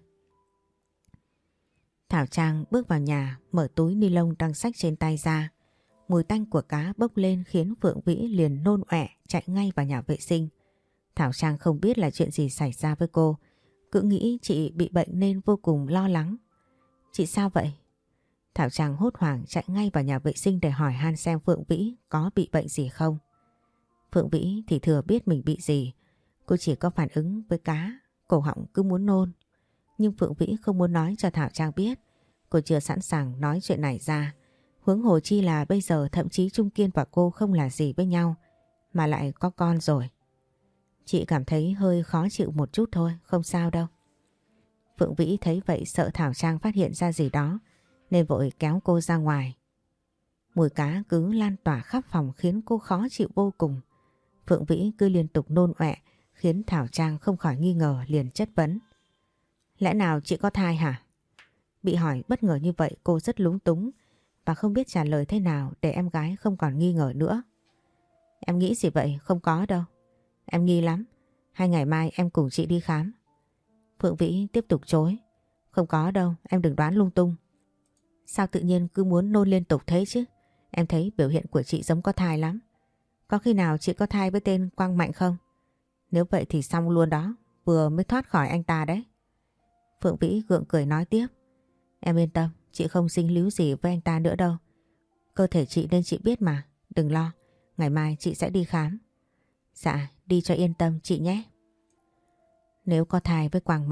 Thảo Trang bước vào nhà, mở túi ni lông đang xách trên tay ra. Mùi tanh của cá bốc lên khiến Phượng Vĩ liền nôn ọe chạy ngay vào nhà vệ sinh. Thảo Trang không biết là chuyện gì xảy ra với cô, cứ nghĩ chị bị bệnh nên vô cùng lo lắng. Chị sao vậy? Thảo Trang hốt hoảng chạy ngay vào nhà vệ sinh để hỏi han xem Phượng Vĩ có bị bệnh gì không. Phượng Vĩ thì thừa biết mình bị gì, cô chỉ có phản ứng với cá, cổ họng cứ muốn nôn. Nhưng Phượng Vĩ không muốn nói cho Thảo Trang biết, cô chưa sẵn sàng nói chuyện này ra. Huống hồ chi là bây giờ thậm chí Trung Kiên và cô không là gì với nhau, mà lại có con rồi. Chị cảm thấy hơi khó chịu một chút thôi, không sao đâu. Phượng Vĩ thấy vậy sợ Thảo Trang phát hiện ra gì đó, nên vội kéo cô ra ngoài. Mùi cá cứ lan tỏa khắp phòng khiến cô khó chịu vô cùng. Phượng Vĩ cứ liên tục nôn ọe khiến Thảo Trang không khỏi nghi ngờ liền chất vấn. Lẽ nào chị có thai hả? Bị hỏi bất ngờ như vậy cô rất lúng túng và không biết trả lời thế nào để em gái không còn nghi ngờ nữa. Em nghĩ gì vậy? Không có đâu. Em nghi lắm. Hay ngày mai em cùng chị đi khám? Phượng Vĩ tiếp tục chối. Không có đâu, em đừng đoán lung tung. Sao tự nhiên cứ muốn nôn liên tục thế chứ? Em thấy biểu hiện của chị giống có thai lắm. Có khi nào chị có thai với tên Quang Mạnh không? Nếu vậy thì xong luôn đó, vừa mới thoát khỏi anh ta đấy. Phượng Vĩ gượng cười nói tiếp. Em yên tâm, chị không dính líu gì với anh ta nữa đâu. Cơ thể chị nên chị biết mà, đừng lo, ngày mai chị sẽ đi khám. Dạ, đi cho yên tâm chị nhé. Nếu có thai với Quang Mạnh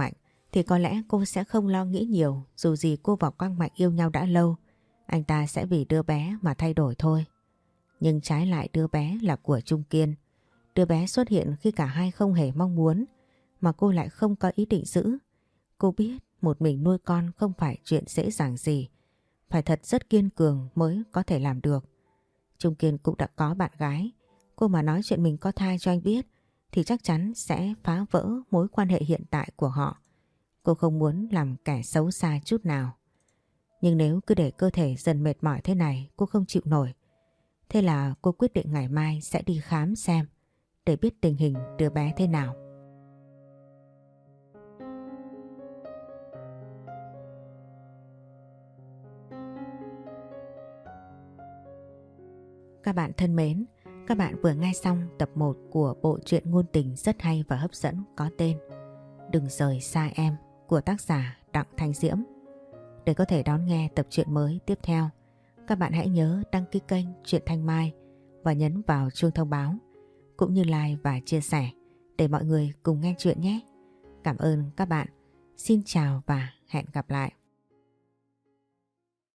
thì có lẽ cô sẽ không lo nghĩ nhiều. Dù gì cô và Quang Mạnh yêu nhau đã lâu, anh ta sẽ vì đứa bé mà thay đổi thôi. Nhưng trái lại đứa bé là của Trung Kiên. Đứa bé xuất hiện khi cả hai không hề mong muốn, mà cô lại không có ý định giữ. Cô biết một mình nuôi con không phải chuyện dễ dàng gì, phải thật rất kiên cường mới có thể làm được. Trung Kiên cũng đã có bạn gái, cô mà nói chuyện mình có thai cho anh biết thì chắc chắn sẽ phá vỡ mối quan hệ hiện tại của họ. Cô không muốn làm kẻ xấu xa chút nào. Nhưng nếu cứ để cơ thể dần mệt mỏi thế này, cô không chịu nổi. Thế là cô quyết định ngày mai sẽ đi khám xem, để biết tình hình đứa bé thế nào. Các bạn thân mến, các bạn vừa nghe xong tập 1 của bộ truyện ngôn tình rất hay và hấp dẫn có tên Đừng rời xa em của tác giả Đặng Thanh Diễm. Để có thể đón nghe tập truyện mới tiếp theo, các bạn hãy nhớ đăng ký kênh Truyện Thanh Mai và nhấn vào chuông thông báo, cũng như like và chia sẻ để mọi người cùng nghe chuyện nhé. Cảm ơn các bạn. Xin chào và hẹn gặp lại.